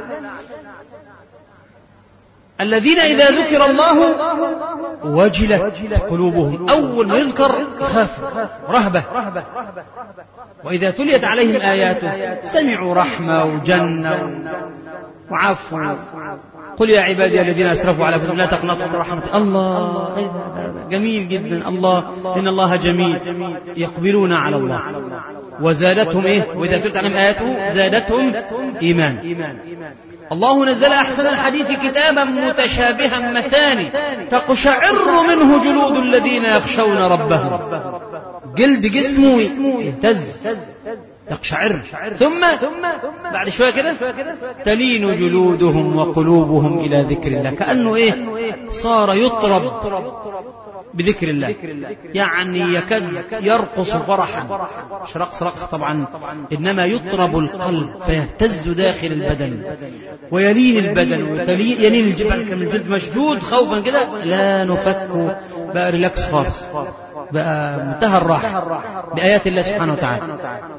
الذين إذا ذكر الله وجلت قلوبهم، أول ما يذكر خافوا رهبة. وإذا تليت عليهم آياته سمعوا رحمة وجنة وعفو. قل يا عبادي الذين أسرفوا على أنفسهم لا تقنطوا من رحمة الله. جميل جدا. الله إن الله جميل. يقبلون على الله وزادتهم إيه؟ وإذا تلت عليهم آياته زادتهم إيمان. الله نزل أحسن الحديث كتابا متشابها مثاني تقشعر منه جلود الذين يخشون ربهم، جلد جسمه يهتز يقشعر، ثم بعد شوية كده تلين جلودهم وقلوبهم إلى ذكر الله، كأنه إيه؟ صار يطرب بذكر الله، يعني يكاد يرقص فرحا، مش رقص رقص طبعا، إنما يطرب القلب فيهتز داخل البدن ويلين البدن ويلين الجبل كما الجلد مشدود خوفا كده، لا نفك، بقى ريلاكس خالص، بقى منتهى الراحة بآيات الله سبحانه وتعالى.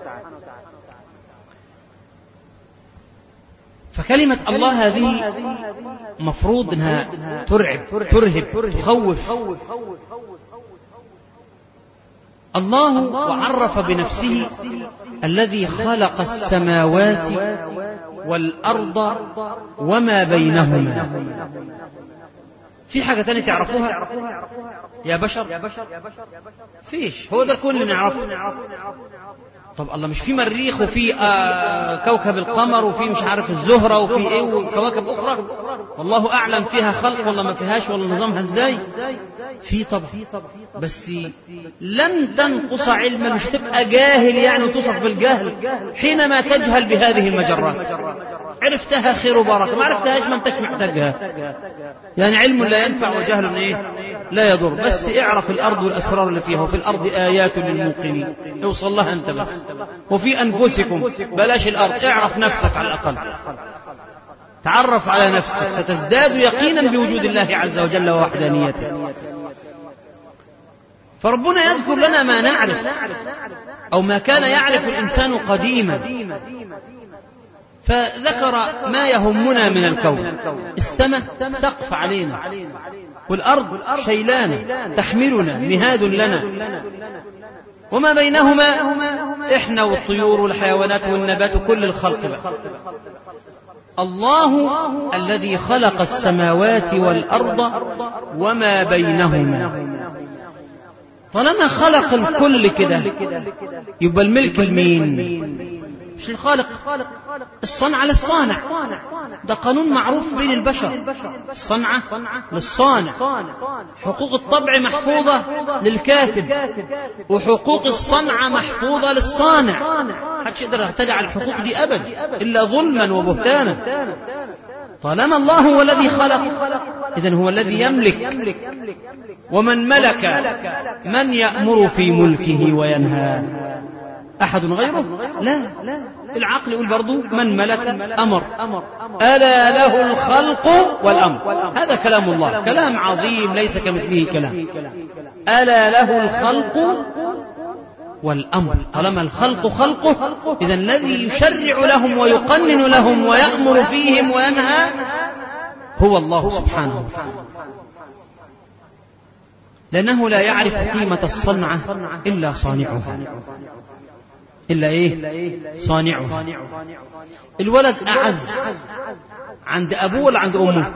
فكلمة الله هذه مفروض انها ترعب، ترهب، تخوف. الله وعرف بنفسه الذي خلق السماوات والأرض وما بينهما. في حاجة تانية تعرفوها يا بشر؟ فيش، هو ده الكون اللي نعرفه. طب الله، مش في مريخ وفي آه كوكب القمر وفي مش عارف الزهرة وفي ايه وكواكب اخرى والله اعلم فيها خلق ولا ما فيهاش ولا نظامها ازاي؟ في طبعا، بس لن تنقص علما، مش تبقى جاهل يعني وتصف بالجهل حينما تجهل بهذه المجرات. عرفتها خير وبركة، ما عرفتهاش ما انتش محتاجها. يعني علم لا ينفع وجهل ايه لا يضر. بس اعرف الارض والاسرار اللي فيها، وفي الارض ايات للموقنين، اوصل لها انت بس. وفي انفسكم، بلاش الارض، اعرف نفسك على الاقل، تعرف على نفسك، ستزداد يقينا بوجود الله عز وجل ووحدانيته. فربنا يذكر لنا ما نعرف او ما كان يعرف الانسان قديما، فذكر ما يهمنا من الكون. السماء سقف علينا، والأرض شيلان تحملنا مهاد لنا، وما بينهما إحنا والطيور والحيوانات والنبات وكل الخلق بقى. الله الذي خلق السماوات والأرض وما بينهما. طالما خلق الكل كده يبقى الملك المين؟ مش الخالق. الصنع للصانع، ده قانون معروف بين البشر. الصنعة للصانع، حقوق الطبع محفوظة للكاتب، وحقوق الصنعة محفوظة للصانع. محدش يقدر يعتدي على الحقوق دي أبدا إلا ظلما وبهتانا. طالما الله هو الذي خلق، إذن هو الذي يملك. ومن ملك من يأمر في ملكه وينهى؟ أحد غيره؟ لا. العقل يقول برضو من ملك أمر. ألا له الخلق والأمر. هذا كلام الله، كلام عظيم ليس كمثله كلام. ألا له الخلق والأمر. طالما الخلق خلقه، إذن الذي يشرع لهم ويقنن لهم ويأمر فيهم وينهى هو الله سبحانه وتعالى، لأنه لا يعرف قيمة الصنعة إلا صانعها. إلا إيه؟ صانعها. الولد أعز عند أبوه ولا عند أمه؟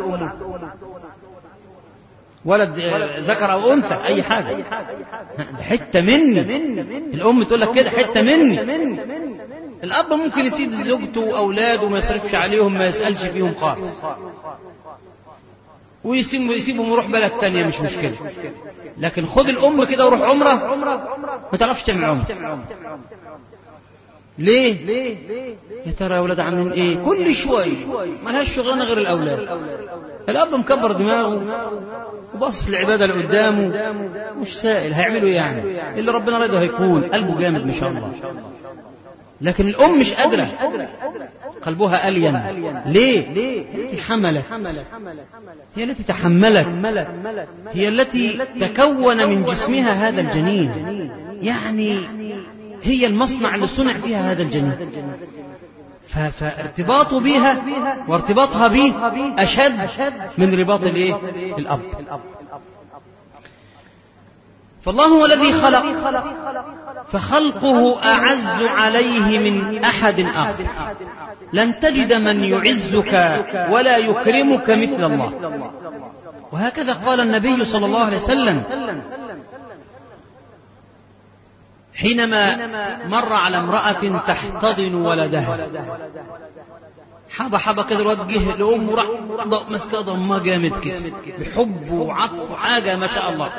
ولد ذكر أو أنثى أي حاجة، حتة مني. الأم تقول لك كده حتة مني. الأب ممكن يسيب زوجته وأولاده وما يصرفش عليهم، ما يسألش فيهم خالص، ويسيبهم يروح بلد تانية، مش مشكلة. لكن خد الأم كده وروح عمره، ما تعرفش تعمل عمره. ليه؟ يا ترى يا أولاد عاملين إيه؟ كل شوية ما لهاش شغلانة غير الأولاد. الأب مكبر دماغه وبص العبادة اللي قدامه، مش سائل هيعملوا يعني اللي ربنا رضاه هيكون، قلبه جامد ما شاء الله. لكن الأم مش قادرة، قلبها ألين. ليه؟ التي حملت، هي التي تحملت، هي التي تكون من جسمها هذا الجنين، يعني هي المصنع اللي صنع فيها هذا الجنين. فارتباطه بها وارتباطها به أشد من رباط الايه؟ الأب. فالله هو الذي خلق، فخلقه أعز عليه من أحد آخر. لن تجد من يعزك ولا يكرمك مثل الله. وهكذا قال النبي صلى الله عليه وسلم حينما مر على امرأة تحتضن ولدها، حبة حبة كده الواد جه لأمه راح مسكها ضمها جامد كده بحب وعطف حاجة ما شاء الله.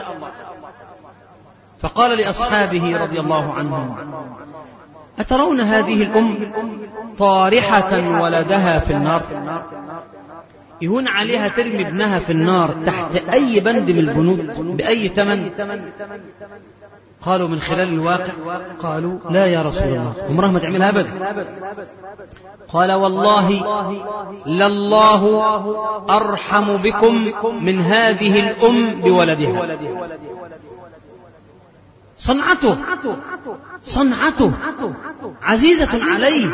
فقال لأصحابه رضي الله عنهم: أترون هذه الأم طارحة ولدها في النار؟ يهون عليها ترمي ابنها في النار تحت أي بند من البنود بأي ثمن؟ قالوا من خلال الواقع، قالوا لا يا رسول الله، عمرها ما تعملها أبدا. قال: والله لله أرحم بكم من هذه الأم بولدها. صنعته صنعته عزيزة عليه،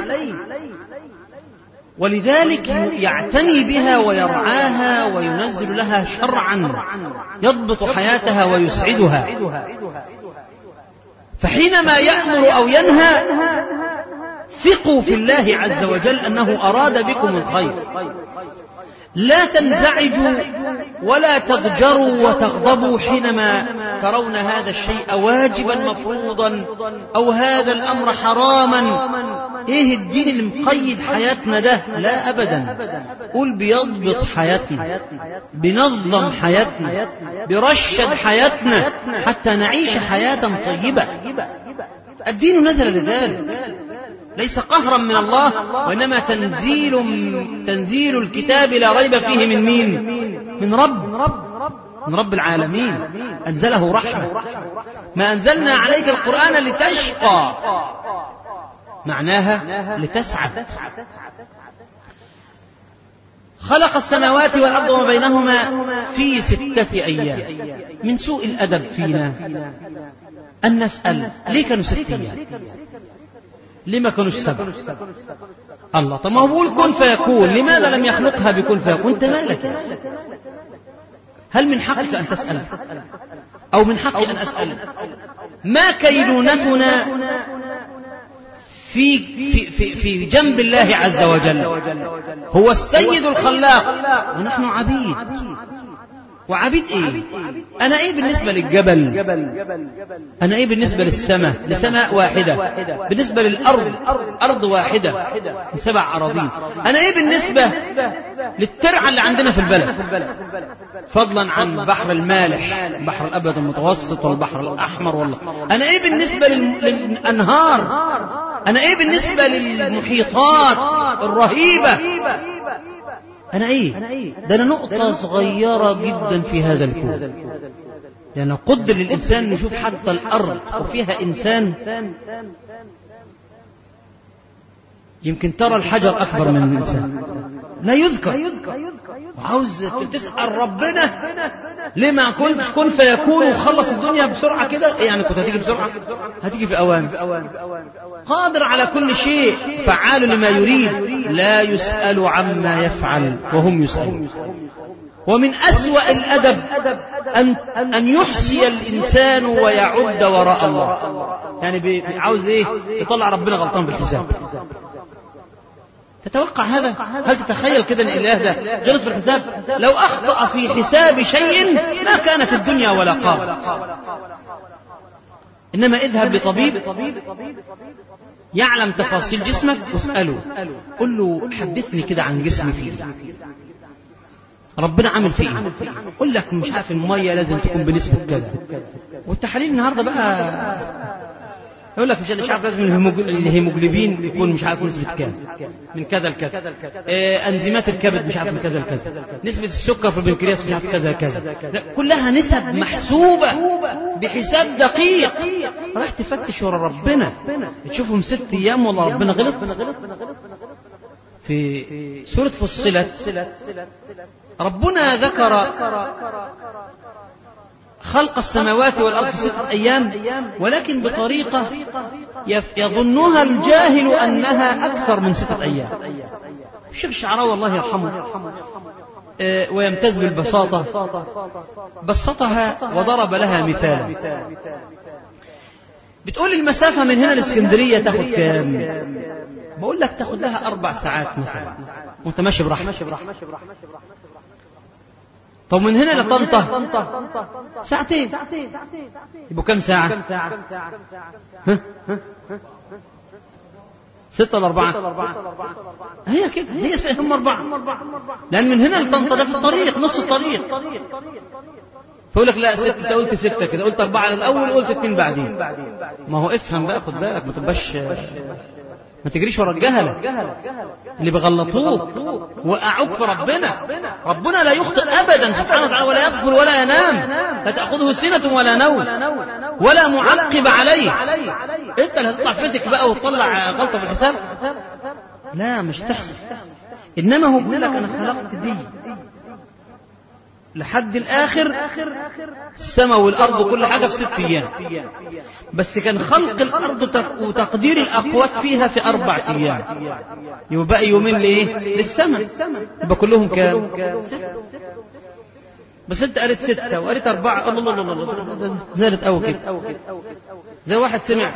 ولذلك يعتني بها ويرعاها وينزل لها شرعا يضبط حياتها ويسعدها. فحينما يأمر أو ينهى ثقوا في الله عز وجل أنه أراد بكم الخير. لا تنزعجوا ولا تضجروا وتغضبوا حينما ترون هذا الشيء واجبا مفروضا أو هذا الأمر حراما. ايه الدين اللي مقيد حياتنا ده؟ لا أبدا. قول بيضبط حياتنا، بنظم حياتنا، برشد حياتنا حتى نعيش حياة طيبة. الدين نزل لذلك، ليس قهرا من الله، وإنما تنزيل تنزيل الكتاب لا ريب فيه من مين؟ من رب من رب العالمين. أنزله رحمة. ما أنزلنا عليك القرآن لتشقى، معناها لتسعد. خلق السماوات والأرض وما بينهما في ستة أيام. من سوء الأدب فينا أن نسأل ليه كانوا ست أيام؟ ليه ما كانوش سبع؟ الله، طب ما هو بيقول كن فيكون، لماذا لم يخلقها بكن فيكون؟ انت مالك؟ هل من حقك أن تسأل أو من حقي أن أسأل؟ ما كينونتنا في في في في جنب الله عز وجل؟ هو السيد الخلاق ونحن عبيد. وعبيد ايه؟ انا ايه بالنسبة للجبل؟ انا ايه بالنسبة للسماء؟ لسماء واحدة. بالنسبة للارض ارض واحدة من سبع اراضين. انا ايه بالنسبة للترعة اللي عندنا في البلد، فضلا عن بحر المالح، بحر الابيض المتوسط والبحر الاحمر؟ والله انا ايه بالنسبة للانهار؟ انا ايه بالنسبة للمحيطات الرهيبة؟ أنا إيه؟ ده أنا نقطة صغيرة جدا في هذا الكون. يعني قدر للإنسان نشوف حتى الأرض وفيها إنسان، يمكن ترى الحجر أكبر من الإنسان، لا يذكر. وعاوز تسأل ربنا ليه ما كنتش كن فيكون وخلص الدنيا بسرعة كده؟ يعني كنت هتيجي بسرعة؟ هتيجي في أوان. قادر على كل شيء، فعال لما يريد، لا يسأل عما يفعل وهم يسألون. ومن أسوأ الأدب أن, أن يحسي الإنسان ويعد وراء الله. يعني عاوز إيه؟ يطلع ربنا غلطان بالحساب. تتوقع هذا؟ هل تتخيل كده ان الاله ده غلط في الحساب؟ لو اخطأ في حساب شيء ما كانت الدنيا ولا قامت. انما اذهب لطبيب يعلم تفاصيل جسمك واسأله، قل له حدثني كده عن جسمي فيه، ربنا عامل فيه ايه؟ قل لك مش عارف المية لازم تكون بنسبة كذا، والتحاليل النهارده بقى يقول لك مش عارف لازم الهيموجلوبين يكون مش عارف نسبة كام، من كذا لكذا، إيه انزيمات الكبد مش عارف من كذا لكذا، نسبة السكر في البنكرياس مش عارف كذا كذا، كلها نسب محسوبة بحساب دقيق. راح تفتش ورا ربنا تشوفهم ست ايام والله ربنا غلط. في سورة فصلت ربنا ذكر خلق السماوات والأرض في ستة أيام، ولكن بطريقة يظنها الجاهل أنها أكثر من ستة أيام. الشيخ الشعراوي الله يرحمه ويمتاز بالبساطة بسطها وضرب لها مثالا. بتقول المسافة من هنا لإسكندرية تاخد كام؟ بقول لك تاخد لها أربع ساعات مثلا وانت ماشي براحتك. طب من هنا لطنطا ساعتين، يبقوا كم ساعة؟ ها؟ ستة ولا أربعة؟ هي كده، هي هم أربعة، لأن من هنا لطنطا ده في الطريق نص الطريق. فيقول لك لا ستة، أنت قلت ستة كده، قلت أربعة الأول قلت اتنين بعدين. ما هو افهم بقى، خد بالك ما تبقاش ما تجريش ورا الجهلة اللي بغلطوك وقعوك في ربنا. ربنا لا يخطئ أبدا سبحانه وتعالى، ولا يغفل ولا ينام، لا تأخذه سنة ولا نوم ولا معقب عليه. انت اللي هتطلع فتك بقى وتطلع غلطة في الحساب؟ لا مش تحصل. إنما هو بيقول لك أنا خلقت دي لحد الآخر، السماء والأرض وكل حاجة في ست أيام، بس كان خلق الأرض وتقدير الأقوات فيها في أربع أيام، يبقى يومين لإيه؟ للسماء، يبقى كلهم كام؟ ست. بس انت قريت ستة وقريت أربعة، الله الله الله الله زادت أو كده. زي واحد سمع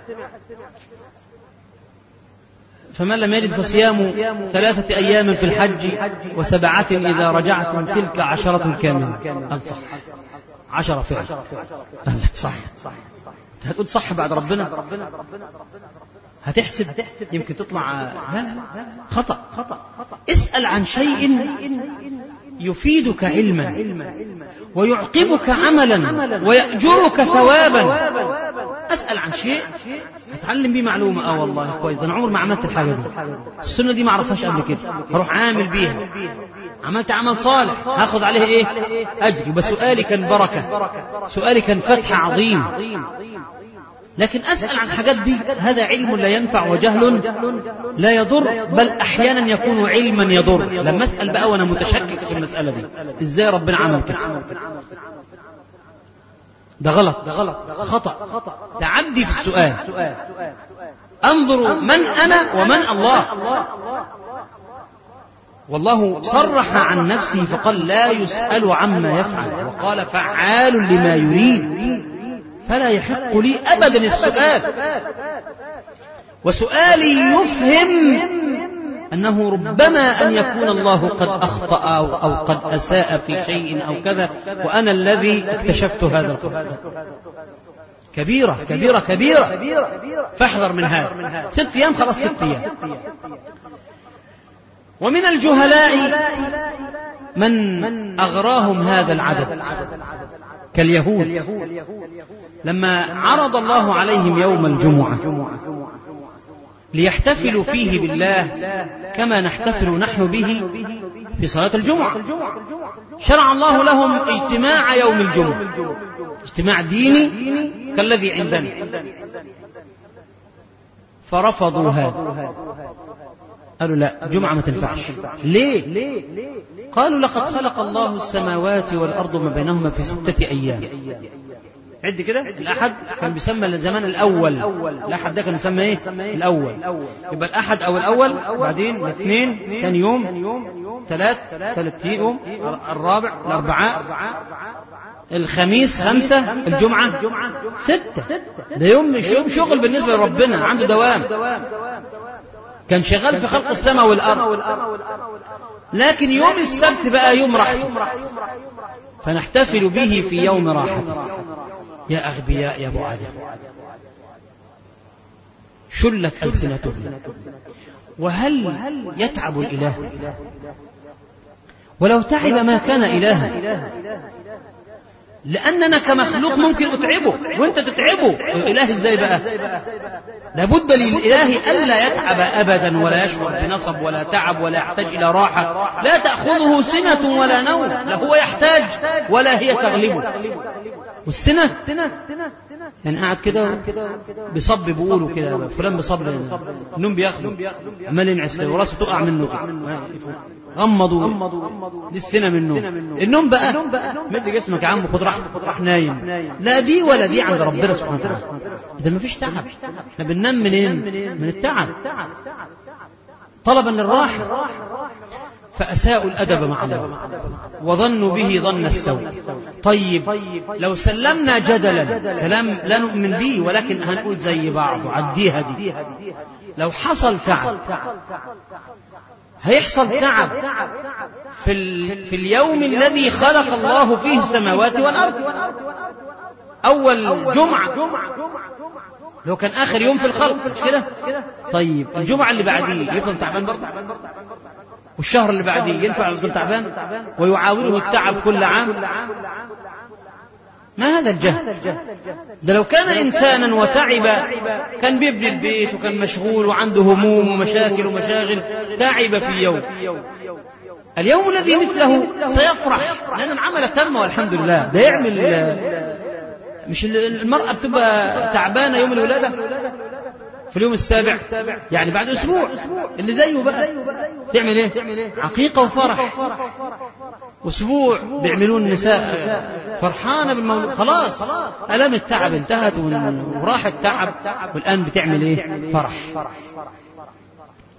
فمن لم يجد فصيام ثلاثة أيام في الحج وسبعة إذا رجعتم تلك عشرة كاملة. قال صح، عشرة فعل. صح، هتقول صح بعد ربنا؟ هتحسب يمكن تطلع لا لا خطأ. اسأل عن شيء يفيدك علما ويعقبك عملا ويأجرك ثوابا. أسأل عن شيء أتعلم بيه معلومة. اه والله كويس، ده أنا عمر ما عملت الحاجة دي، السنة دي ما أعرفهاش قبل كده، هروح عامل بيها. عملت عمل صالح هاخذ عليه ايه؟ أجري. وسؤالي كان بركة، سؤالي كان فتح عظيم. لكن أسأل عن حاجات دي هذا علم لا ينفع وجهل لا يضر، بل أحيانا يكون علما يضر. لما أسأل بقى وأنا متشكك في المسألة دي، إزاي ربنا عمل كده؟ ده غلط، خطأ، تعدي في السؤال. انظروا من أنا ومن الله. والله صرح عن نفسه فقال لا يسأل عما يفعل، وقال فعال لما يريد، فلا يحق لي أبدا السؤال. وسؤالي يفهم أنه ربما أن يكون الله قد أخطأ أو قد أساء في شيء أو كذا، وأنا الذي اكتشفت هذا الخطأ. كبيرة كبيرة كبيرة، فاحذر من هذا. ست أيام خلاص، ست أيام. ومن الجهلاء من أغراهم هذا العدد كاليهود، لما عرض الله عليهم يوم الجمعة ليحتفلوا فيه بالله كما نحتفل نحن به في صلاة الجمعة، شرع الله لهم اجتماع يوم الجمعة، اجتماع ديني كالذي عندنا، فرفضوا هذا. قالوا لا، جمعة ما تنفعش. ليه؟ قالوا لقد خلق الله السماوات والأرض ما بينهما في ستة أيام. عد كده، الأحد كان بيسمى زمان الأول، الأحد ده كان بيسمى إيه؟ الأول. يبقى الأحد أو الأول، بعدين الاثنين ثاني يوم، ثلاث ثلاث يوم، الرابع الأربعاء، الخميس خمسة، الجمعة ستة. ده يوم يوم شغل بالنسبة لربنا، عنده دوام، كان شغال في خلق السماء والأرض. لكن يوم السبت بقى يوم راحته، فنحتفل به في يوم راحته. يا أغبياء يا أبو آدم، شلت ألسنتهم. وهل يتعب الإله؟ ولو تعب ما كان إلها، لأننا كمخلوق ممكن أتعبه وأنت تتعبه. الإله إزاي بقى؟ لابد للإله ألا يتعب أبدا، ولا يشعر بنصب ولا تعب، ولا يحتاج إلى راحة، لا تأخذه سنة ولا نوم، لا هو يحتاج ولا هي تغلبه. والسنة يعني قاعد كده بيصب، بيقولوا كده فلان بيصب، النوم بياخده عمال ينعس كده وراسه تقع منه كده، غمضوا دي السنة من النوم. النوم بقى مد جسمك يا عم، خد راحتك، راح نايم. لا دي ولا دي عند ربنا سبحانه وتعالى. ده مفيش تعب، احنا بننام منين؟ من التعب، طلبا للراحة. فأساءوا الأدب مع الله وظنوا به ظن السوء. طيب لو سلمنا جدلا كلام لا نؤمن به، ولكن هنقول زي بعض، عديها دي. لو حصل تعب، هيحصل تعب في, في اليوم الذي خلق الله فيه السماوات والأرض، أول جمعة، لو كان آخر يوم في الخلق، مش كده؟ طيب الجمعة اللي بعديه يفضل تعبان برضه، والشهر اللي بعديه ينفع يفضل تعبان، ويعاوره التعب كل عام. ما هذا الجهل؟ ده لو كان إنسانا وتعب كان بيبني البيت وكان مشغول وعنده هموم ومشاكل ومشاغل، تعب في يوم، اليوم الذي مثله سيفرح لأن العمل تم والحمد لله. ده يعمل، مش المرأة بتبقى تعبانة يوم الولادة في اليوم السابع، يعني بعد أسبوع اللي زيه بقى تعمل إيه؟ عقيقة وفرح. أسبوع بيعملون النساء فرحانة بالمولود، خلاص ألم التعب انتهت وراح التعب، والآن بتعمل إيه؟ فرح.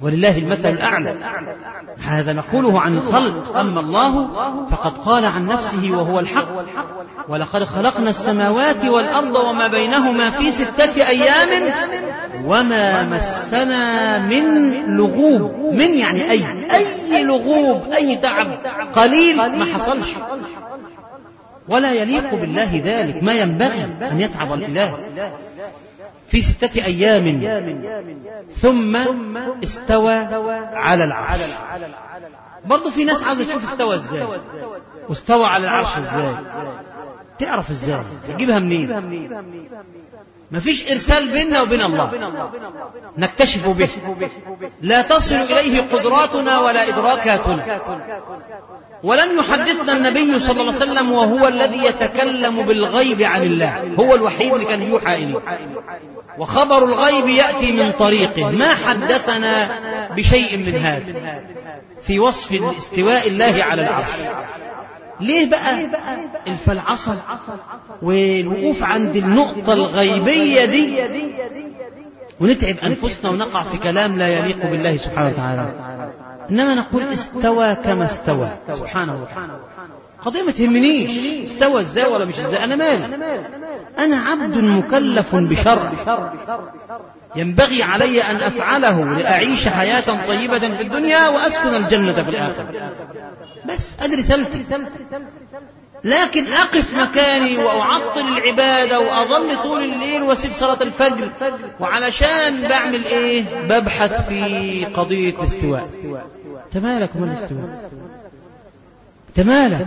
ولله المثل الأعلى. هذا نقوله عن الخلق. أما الله فقد قال عن نفسه وهو الحق: ولقد خلقنا السماوات والأرض وما بينهما في ستة أيام وما مسنا من لغوب. من يعني أي أي لغوب، أي تعب قليل ما حصلش، ولا يليق بالله ذلك، ما ينبغي أن يتعب الإله. في ستة أيام ثم استوى على العرش. برضو في ناس عاوزة تشوف استوى ازاي واستوى على العرش ازاي. تعرف ازاي؟ تجيبها منين؟ مفيش إرسال بيننا وبين الله نكتشف به، لا تصل إليه قدراتنا ولا إدراكاتنا. ولن يحدثنا النبي صلى الله عليه وسلم وهو الذي يتكلم بالغيب عن الله، هو الوحيد اللي كان يوحى إليه، وخبر الغيب يأتي من طريقه. ما حدثنا بشيء من هذا في وصف استواء الله على العرش. ليه بقى الفلعصة والوقوف عند النقطة الغيبية دي ونتعب أنفسنا ونقع في كلام لا يليق بالله سبحانه وتعالى؟ إنما نقول استوى كما استوى سبحانه وتعالى. قضية ما تهمنيش استوى ازاي ولا مش ازاي، أنا مالي، أنا عبد مكلف بشرع ينبغي علي أن أفعله لأعيش حياة طيبة في الدنيا وأسكن الجنة في الآخرة. بس أدري رسالتي، لكن أقف مكاني وأعطل العبادة وأظل طول الليل وأسيب صلاة الفجر، وعلشان بعمل إيه؟ ببحث في قضية الاستواء. تمالك من الاستواء، تمالك.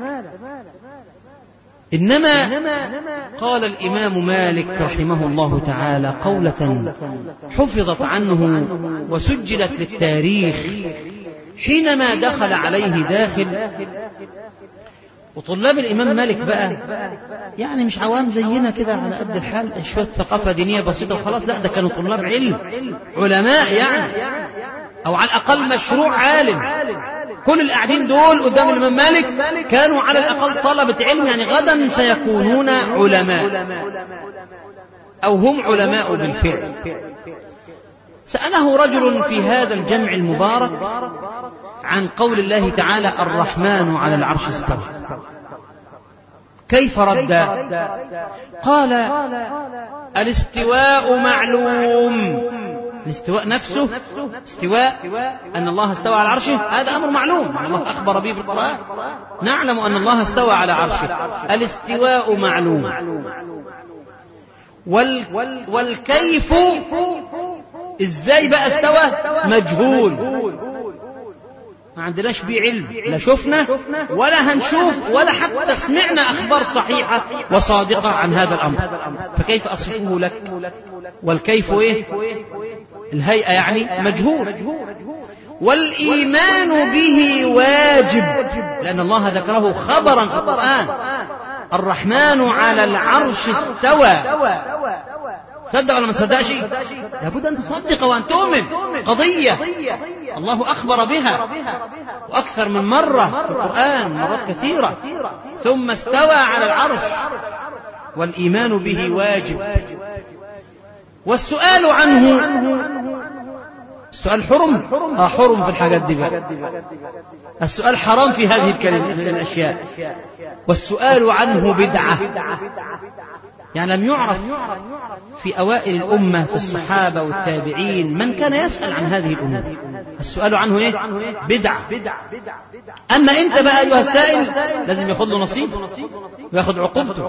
إنما قال الإمام مالك رحمه الله تعالى قولة حفظت عنه وسجلت للتاريخ حينما دخل عليه داخل. وطلاب الإمام مالك بقى يعني مش عوام زينا كده على قد الحال، شوية ثقافة دينية بسيطة وخلاص، لا، ده كانوا طلاب علم، علماء يعني، أو على الأقل مشروع عالم. كل القاعدين دول قدام الإمام مالك كانوا على الأقل طلبة علم، يعني غدا سيكونون علماء أو هم علماء بالفعل. سأله رجل في هذا الجمع المبارك عن قول الله تعالى: الرحمن على العرش استوى. كيف رد؟ قال: الاستواء معلوم. الاستواء نفسه استواء أن الله استوى على عرشه، هذا أمر معلوم، الله أخبر به في القرآن، نعلم أن الله استوى على عرشه. الاستواء معلوم، وال والكيف ازاي بقى استوى مجهول، ما عندناش بيه علم، لا شفنا ولا هنشوف ولا حتى سمعنا أخبار صحيحة وصادقة عن هذا الأمر، فكيف أصفه لك؟ والكيف إيه؟ الهيئة يعني مجهول. والإيمان به واجب، لأن الله ذكره خبرا في القرآن: الرحمن على العرش استوى. صدق ولا ما تصدقش؟ لابد أن تصدق وأن تؤمن، قضية الله أخبر بها وأكثر من مرة في القرآن، مرات كثيرة. ثم استوى على العرش، والإيمان به واجب. والسؤال عنه السؤال حرم، آه حرم في الحاجات دي بقى. السؤال حرام في هذه الأشياء. والسؤال عنه بدعة، يعني لم يعرف في أوائل الأمة في الصحابة والتابعين من كان يسأل عن هذه الأمور. السؤال عنه إيه؟ بدعة. أما أنت بقى أيها السائل لازم ياخذ له نصيب وياخذ عقوبته.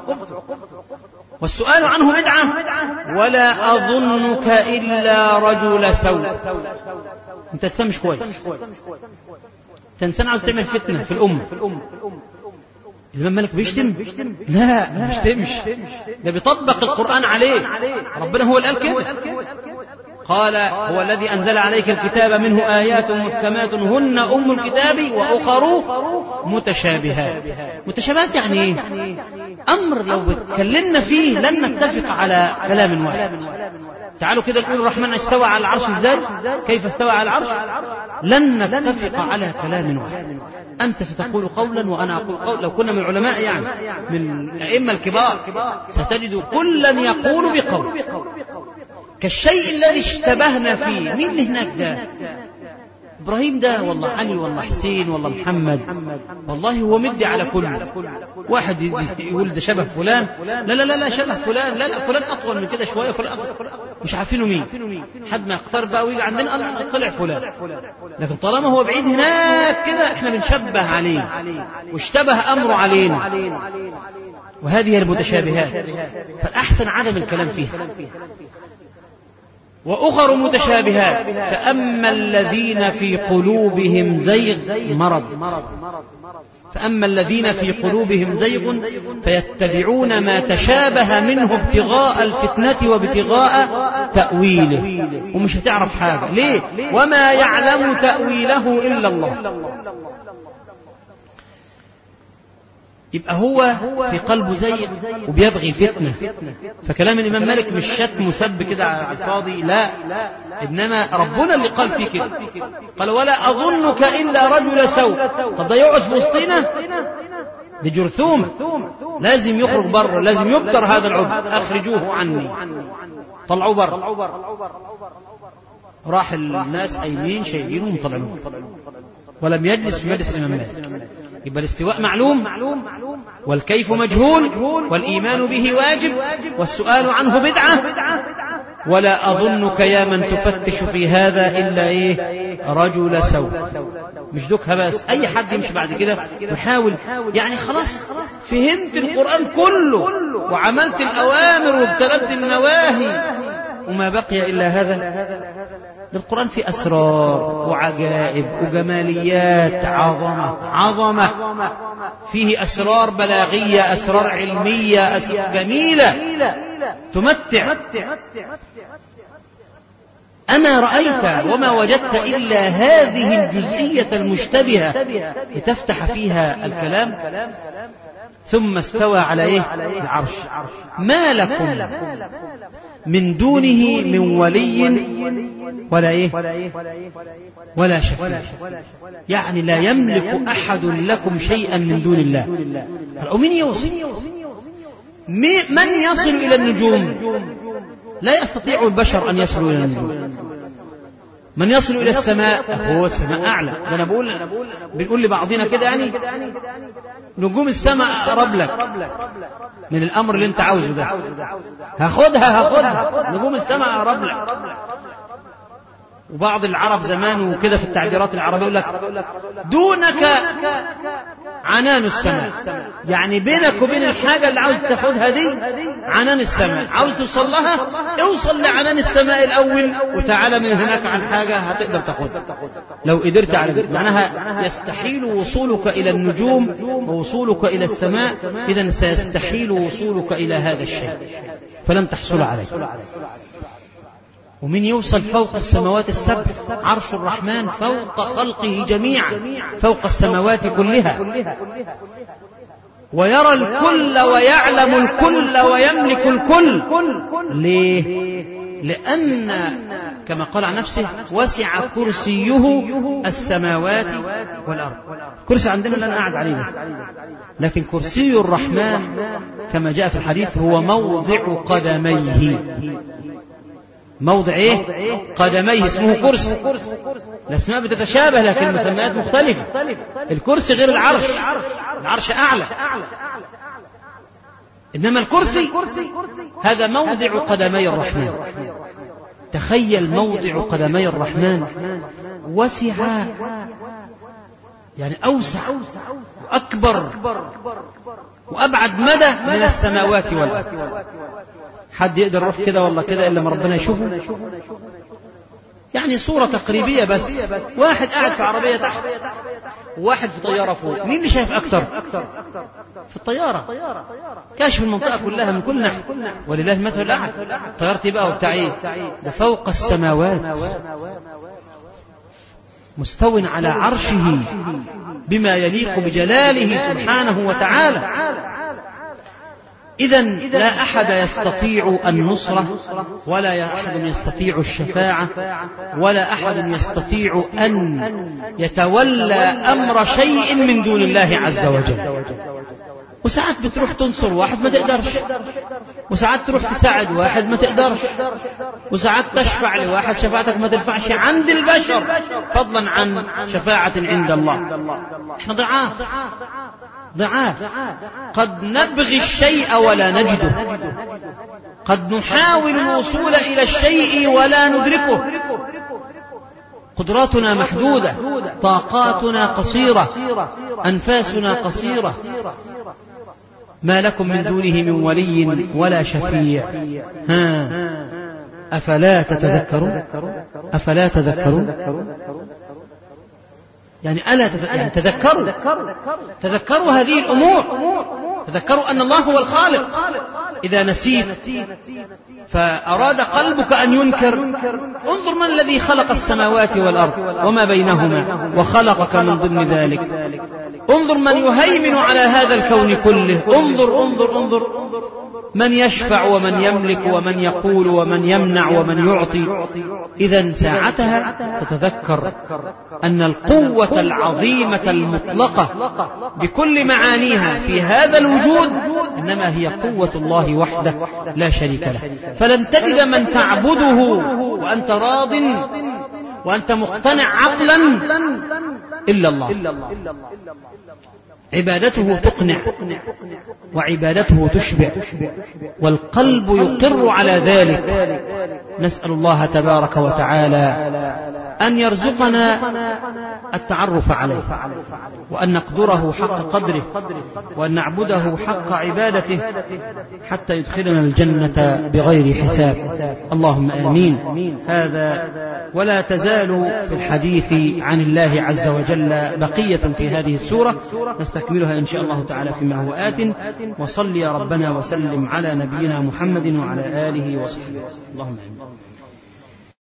والسؤال عنه بدعة. ولا أظنك إلا رجل سوء. أنت تسمش كويس، تنسان عاوز تعمل فتنة في الأمة. الإمام مالك بيشتم؟ لا، ما بيشتمش، ده بيطبق القرآن عليه. ربنا هو اللي قال كده، قال: هو الذي أنزل عليك الكتاب منه آيات محكمات هن أم الكتاب وأخر متشابهات. متشابهات يعني إيه؟ أمر لو بتكلمنا فيه لن نتفق على كلام واحد. تعالوا كده نقول الرحمن استوى على العرش ازاي؟ كيف استوى على العرش؟ لن نتفق على كلام واحد. أنت ستقول قولا وأنا أقول قولا. لو كنا من العلماء يعني من الأئمة الكبار ستجد كلا يقول بقول، كالشيء الذي اشتبهنا فيه. مين اللي هناك ده؟ إبراهيم ده والله علي والله حسين والله محمد، والله هو مدي على كل واحد يقول ده شبه فلان، لا لا لا لا شبه فلان، لا لا فلان أطول من كده شوية، فلان أطول. مش عارفينه مين، حد ما يقترب بقى ويجي عندنا الله طلع فلان. لكن طالما هو بعيد هناك كده احنا بنشبه عليه واشتبه أمره علينا، وهذه المتشابهات، فالأحسن عدم الكلام فيها. وأخر متشابهات، فأما الذين في قلوبهم زيغ مرض فأما الذين في قلوبهم زيغ فيتبعون ما تشابه منه ابتغاء الفتنة وابتغاء تأويله. ومش هتعرف حاجة ليه؟ وما يعلم تأويله إلا الله. يبقى هو في قلبه زيغ وبيبغي فتنة. فكلام الإمام مالك مش شتم وسب كده على الفاضي، لا، إنما ربنا اللي قال فيه كده، قال ولا أظنك إلا رجل سوء. طب ده يقعد في وسطنا بجرثومة، لازم يخرج بره، لازم يبتر هذا العبد، أخرجوه عني، طلعوه بره. راح الناس أيمين شايلينهم وطلعوه، ولم يجلس في مجلس الإمام مالك. يبقى الاستواء معلوم، والكيف مجهول، والإيمان به واجب، والسؤال عنه بدعة. ولا أظنك يا من تفتش في هذا إلا إيه؟ رجل سوء. مش دوكها بس، أي حد يمشي بعد كده يحاول يعني خلاص فهمت القرآن كله وعملت الأوامر وابتلبت النواهي وما بقي إلا هذا. ده القرآن فيه أسرار وعجائب وجماليات عظمة عظمة، فيه أسرار بلاغية، أسرار علمية، أسرار جميلة تمتع. أما رأيت وما وجدت إلا هذه الجزئية المشتبهة لتفتح فيها الكلام. ثم استوى على إيه؟ العرش. ما لكم من دونه من ولي ولا إيه؟ ولا شفيع. يعني لا يملك أحد لكم شيئا من دون الله. ومن يوصل من يصل إلى النجوم؟ لا يستطيع البشر أن يصلوا إلى النجوم. من يصل إلى السماء؟ هو السماء أعلى. ده أنا بقول بنقول لبعضنا كده يعني نجوم السماء أقرب لك من الأمر اللي أنت عاوزه ده، هاخدها هاخدها نجوم السماء أقرب لك. وبعض العرب زمان وكده في التعبيرات العربية يقول لك دونك عنان السماء، يعني بينك وبين الحاجة اللي عاوز تاخدها دي عنان السماء، عاوز توصل لها اوصل لعنان السماء الأول وتعالى من هناك عن حاجة هتقدر تاخدها لو قدرت على ذلك. معناها يستحيل وصولك إلى النجوم ووصولك إلى السماء، إذن سيستحيل وصولك إلى هذا الشيء فلن تحصل عليه. ومن يوصل فوق السماوات السبع؟ عرش الرحمن فوق خلقه جميعا، فوق السماوات كلها، ويرى الكل ويعلم الكل ويملك الكل. ليه؟ لأن كما قال عن نفسه وسع كرسيه السماوات والأرض. كرسي عندنا الآن قاعد عليه، لكن كرسي الرحمن كما جاء في الحديث هو موضع قدميه. موضع ايه؟ قدميه، اسمه كرسي. الاسماء بتتشابه لكن المسميات مختلفة. الكرسي غير العرش، العرش اعلى، انما الكرسي هذا موضع قدمي الرحمن. تخيل موضع قدمي الرحمن وسع، يعني اوسع واكبر وابعد مدى من السماوات والارض. حد يقدر يروح كده والله كده إلا ما ربنا يشوفه؟ يعني صورة تقريبية بس. واحد قاعد في عربية تحت وواحد في طيارة فوق، مين اللي شايف أكتر؟ في الطيارة، كاشف المنطقة كلها من كل ناحية، ولله المثل الأعلى. طيارتي بقى وبتاع ايه؟ ده فوق السماوات، مستو على عرشه بما يليق بجلاله سبحانه وتعالى. إذن لا أحد يستطيع النصرة، ولا أحد يستطيع الشفاعة، ولا أحد يستطيع أن يتولى أمر شيء من دون الله عز وجل. وساعات بتروح تنصر واحد ما تقدرش، وساعات تروح تساعد واحد ما تقدرش، وساعات تشفع لواحد شفاعتك ما تنفعش عند البشر فضلا عن شفاعة عند الله. احنا ضعاف ضعاف، قد نبغي الشيء ولا نجده، قد نحاول الوصول إلى الشيء ولا ندركه، قدراتنا محدودة، طاقاتنا قصيرة، أنفاسنا قصيرة. ما لكم من دونه من ولي ولا شفيع. ها أفلا تتذكرون؟ أفلا تذكرون؟ يعني ألا تذكروا؟ يعني تذكروا تذكروا هذه الأمور، تذكروا أن الله هو الخالق. إذا نسيت فأراد قلبك أن ينكر، انظر من الذي خلق السماوات والأرض وما بينهما وخلقك من ضمن ذلك، انظر من يهيمن على هذا الكون كله، انظر انظر انظر من يشفع ومن يملك ومن يقول ومن يمنع ومن يعطي. إذا ساعتها تتذكر أن القوة العظيمة المطلقة بكل معانيها في هذا الوجود إنما هي قوة الله وحده لا شريك له. فلن تجد من تعبده وأنت راض وأنت مقتنع عقلا إلا الله. عبادته تقنع وعبادته تشبع والقلب يقر على ذلك. نسأل الله تبارك وتعالى أن يرزقنا التعرف عليه، وأن نقدره حق قدره، وأن نعبده حق عبادته حتى يدخلنا الجنة بغير حساب. اللهم آمين. هذا ولا تزال في الحديث عن الله عز وجل بقية في هذه السورة، نستكملها إن شاء الله تعالى فيما هو آت. وصل يا ربنا وسلم على نبينا محمد وعلى آله وصحبه. اللهم آمين.